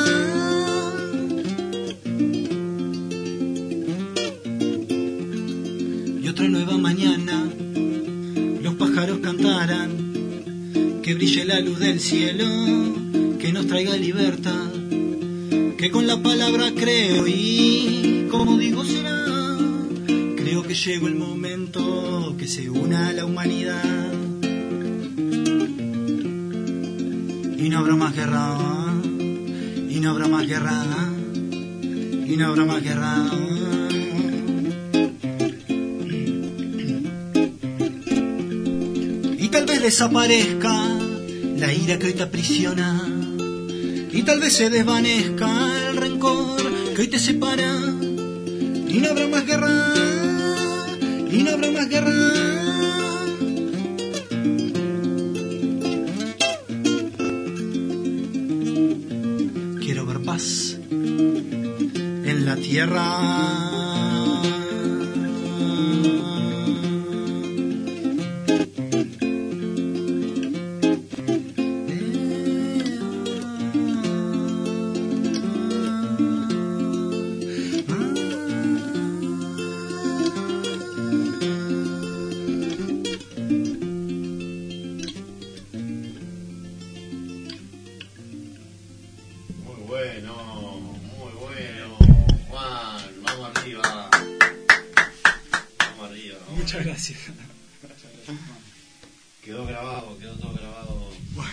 Y otra nueva mañana, los pájaros cantarán. Que brille la luz del cielo, que nos traiga libertad. Que con la palabra creo y como digo será. Creo que llegó el momento que se una la humanidad. Y no habrá más guerra, y no habrá más guerra, y no habrá más guerra. Y tal vez desaparezca la ira que hoy te aprisiona. Y tal vez se desvanezca el rencor que hoy te separa. Y no habrá más guerra, y no habrá más guerra. Quiero ver paz en la tierra.
Muchas gracias.
Quedó grabado, quedó todo grabado.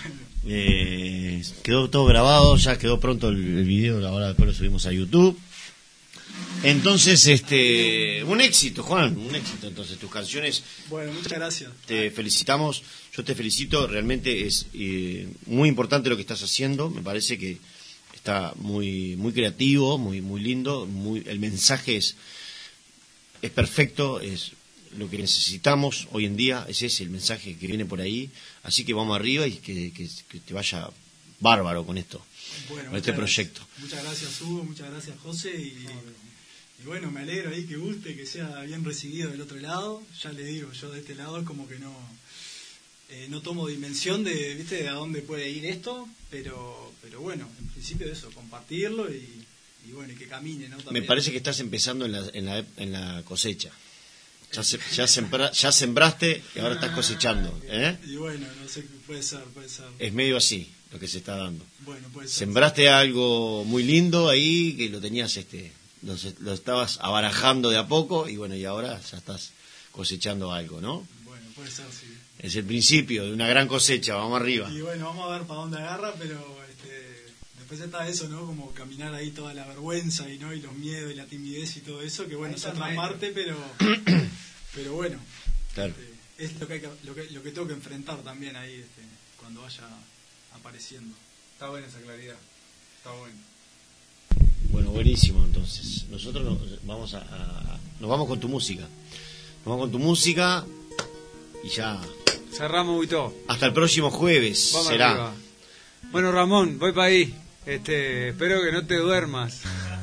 Eh, quedó todo grabado, ya quedó pronto el, el video, ahora después lo subimos a YouTube. Entonces, este, un éxito, Juan, un éxito. Entonces, tus canciones.
Bueno, muchas gracias.
Te felicitamos, yo te felicito. Realmente es eh, muy importante lo que estás haciendo. Me parece que está muy, muy creativo, muy, muy lindo. Muy, el mensaje es, es perfecto, es lo que necesitamos hoy en día. Es ese el mensaje que viene por ahí. Así que vamos arriba y que, que, que te vaya bárbaro con esto,
bueno,
con este
gracias.
proyecto.
Muchas gracias, Hugo, muchas gracias, José, y, y bueno, me alegro ahí que guste, que sea bien recibido del otro lado. Ya le digo, yo de este lado es como que no eh, no tomo dimensión de, ¿viste?, de a dónde puede ir esto, pero pero bueno, en principio eso, compartirlo y, y bueno, y que camine, ¿no? También.
Me parece que estás empezando en la, en la, en la cosecha. Ya, se, ya, sembra, ya sembraste y ahora estás cosechando, ¿eh?
Y bueno, no sé, puede ser, puede ser.
Es medio así lo que se está dando.
Bueno, puede ser.
Sembraste algo muy lindo ahí, que lo tenías, este, lo, lo estabas abarajando de a poco y bueno, y ahora ya estás cosechando algo, ¿no?
Bueno, puede ser, sí.
Es el principio de una gran cosecha, vamos arriba.
Y bueno, vamos a ver para dónde agarra, pero este, después está eso, ¿no? Como caminar ahí toda la vergüenza y no y los miedos y la timidez y todo eso, que bueno, es otra parte, pero pero bueno,
claro.
Este, es lo que, hay que, lo que lo que tengo que enfrentar también ahí este, cuando vaya apareciendo.
Está buena esa claridad, está bueno.
Bueno, buenísimo. Entonces nosotros nos vamos a, a nos vamos con tu música, nos vamos con tu música y ya
cerramos y todo.
Hasta el próximo jueves. Vamos será
arriba. Bueno, Ramón, voy para ahí. Este, espero que no te duermas.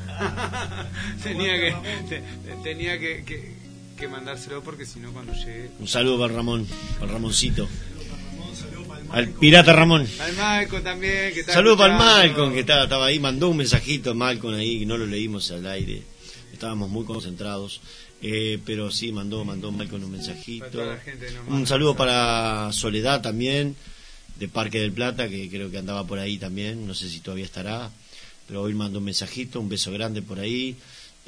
tenía que te, tenía que, que, que mandárselo porque si no cuando llegue.
Un saludo para Ramón, para Ramoncito. Al pirata Ramón.
Al Malcolm también, que está
saludos para el Malcolm, que estaba, estaba ahí, mandó un mensajito Malcolm ahí, que no lo leímos al aire. Estábamos muy concentrados. Eh, pero sí, mandó, mandó Malcolm un mensajito. Un saludo para Soledad también, de Parque del Plata, que creo que andaba por ahí también, no sé si todavía estará, pero hoy mandó un mensajito, un beso grande por ahí.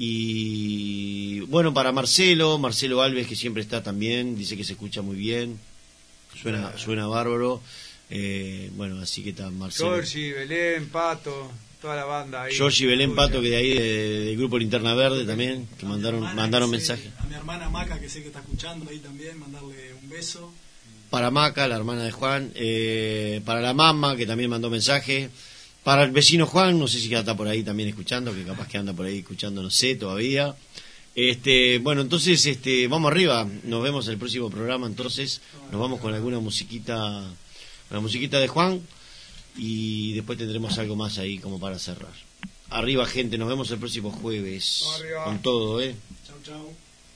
Y bueno, para Marcelo, Marcelo Alves, que siempre está también, dice que se escucha muy bien, suena, suena bárbaro. Eh, bueno, así que está Marcelo.
Georgie, Belén, Pato, toda la banda ahí.
Georgie y Belén Pato, que de ahí de, del grupo Linterna Verde también, que mandaron mandaron mensajes.
A mi hermana Maca, que sé que está escuchando ahí también, mandarle un beso.
Para Maca, la hermana de Juan, eh, para la mamá, que también mandó mensaje, para el vecino Juan, no sé si ya está por ahí también escuchando, que capaz que anda por ahí escuchando, no sé todavía. Este, bueno, entonces este, vamos arriba, nos vemos en el próximo programa, entonces nos vamos con alguna musiquita, la musiquita de Juan, y después tendremos algo más ahí como para cerrar. Arriba, gente, nos vemos el próximo jueves.
Arriba.
Con todo, ¿eh?
Chau, chau.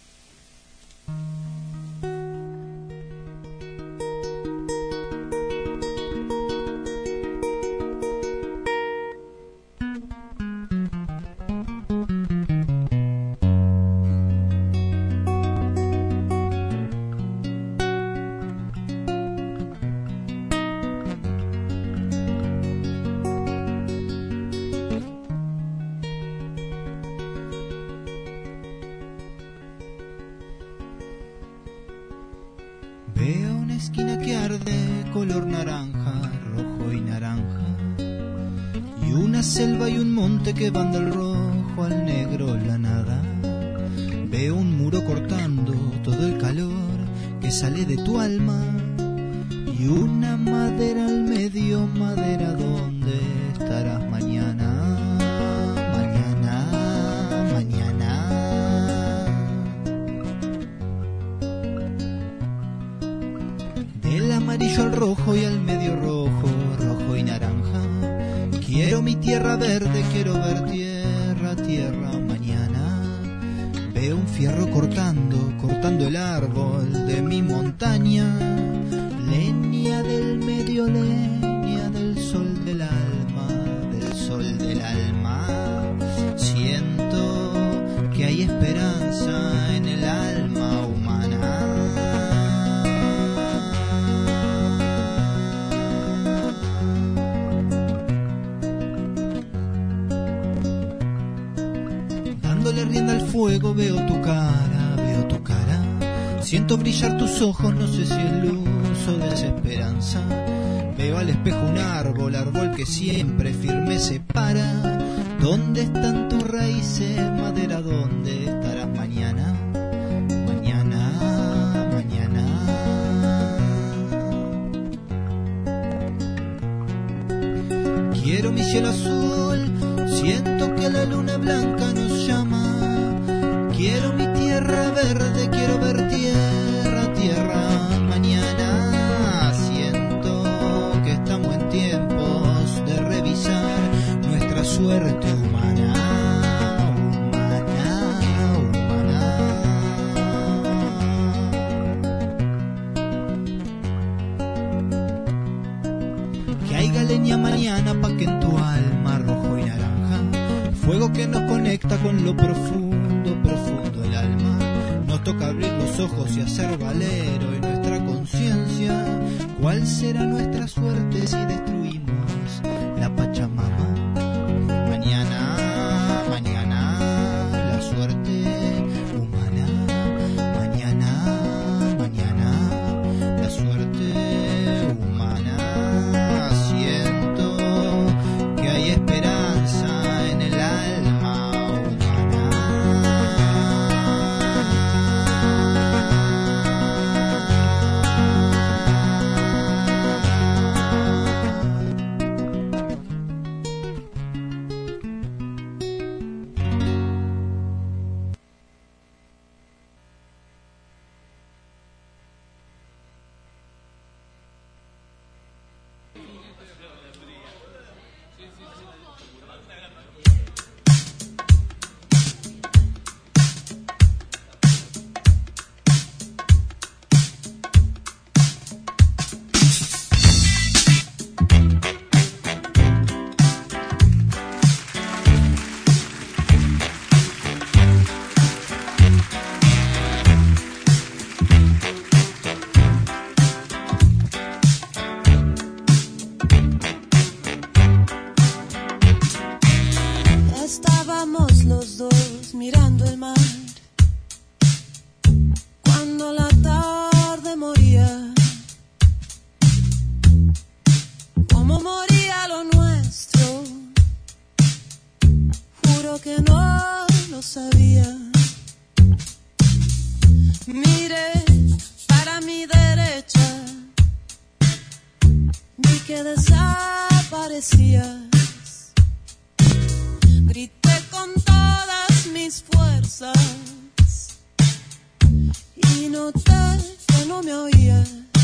Veo una esquina que arde, color naranja, rojo y naranja, y una selva y un monte que van del rojo al negro la nada. Veo un muro cortando todo el calor que sale de tu alma, y una madera al medio, madera donde estarás mañana. Amarillo al rojo y al medio rojo, rojo y naranja. Quiero mi tierra verde, quiero ver tierra, tierra mañana. Veo un fierro cortando, cortando el árbol de mi montaña. Leña del medio, leña del sol del alma, del sol del alma. Siento que hay esperanza en el alma humana. Dándole rienda al fuego veo tu cara, veo tu cara. Siento brillar tus ojos, no sé si es luz o desesperanza. Veo al espejo un árbol, árbol que siempre firme se para. ¿Dónde están tus raíces, madera? ¿Dónde estarás mañana? Mañana, mañana. Quiero mi cielo azul, siento que la luna blanca nos llama. Quiero mi tierra verde, quiero ver tierra, tierra. Mañana siento que estamos en tiempos de revisar nuestra suerte humana, humana, humana. Que haya leña mañana pa' que en tu alma rojo y naranja, fuego que nos conecta con lo profundo, profundo el alma. Nos toca abrir los ojos y hacer valer hoy nuestra conciencia. ¿Cuál será nuestra suerte si destruimos la Pachamama? Mañana, mañana, la suerte humana. Mañana, mañana, la suerte humana. Siento que hay esperanza en el alma
Estábamos los dos mirando el mar cuando la tarde moría, como moría lo nuestro. Juro que no lo sabía. Miré para mi derecha, vi que desaparecía. Grité con todas mis fuerzas y noté que no me oías.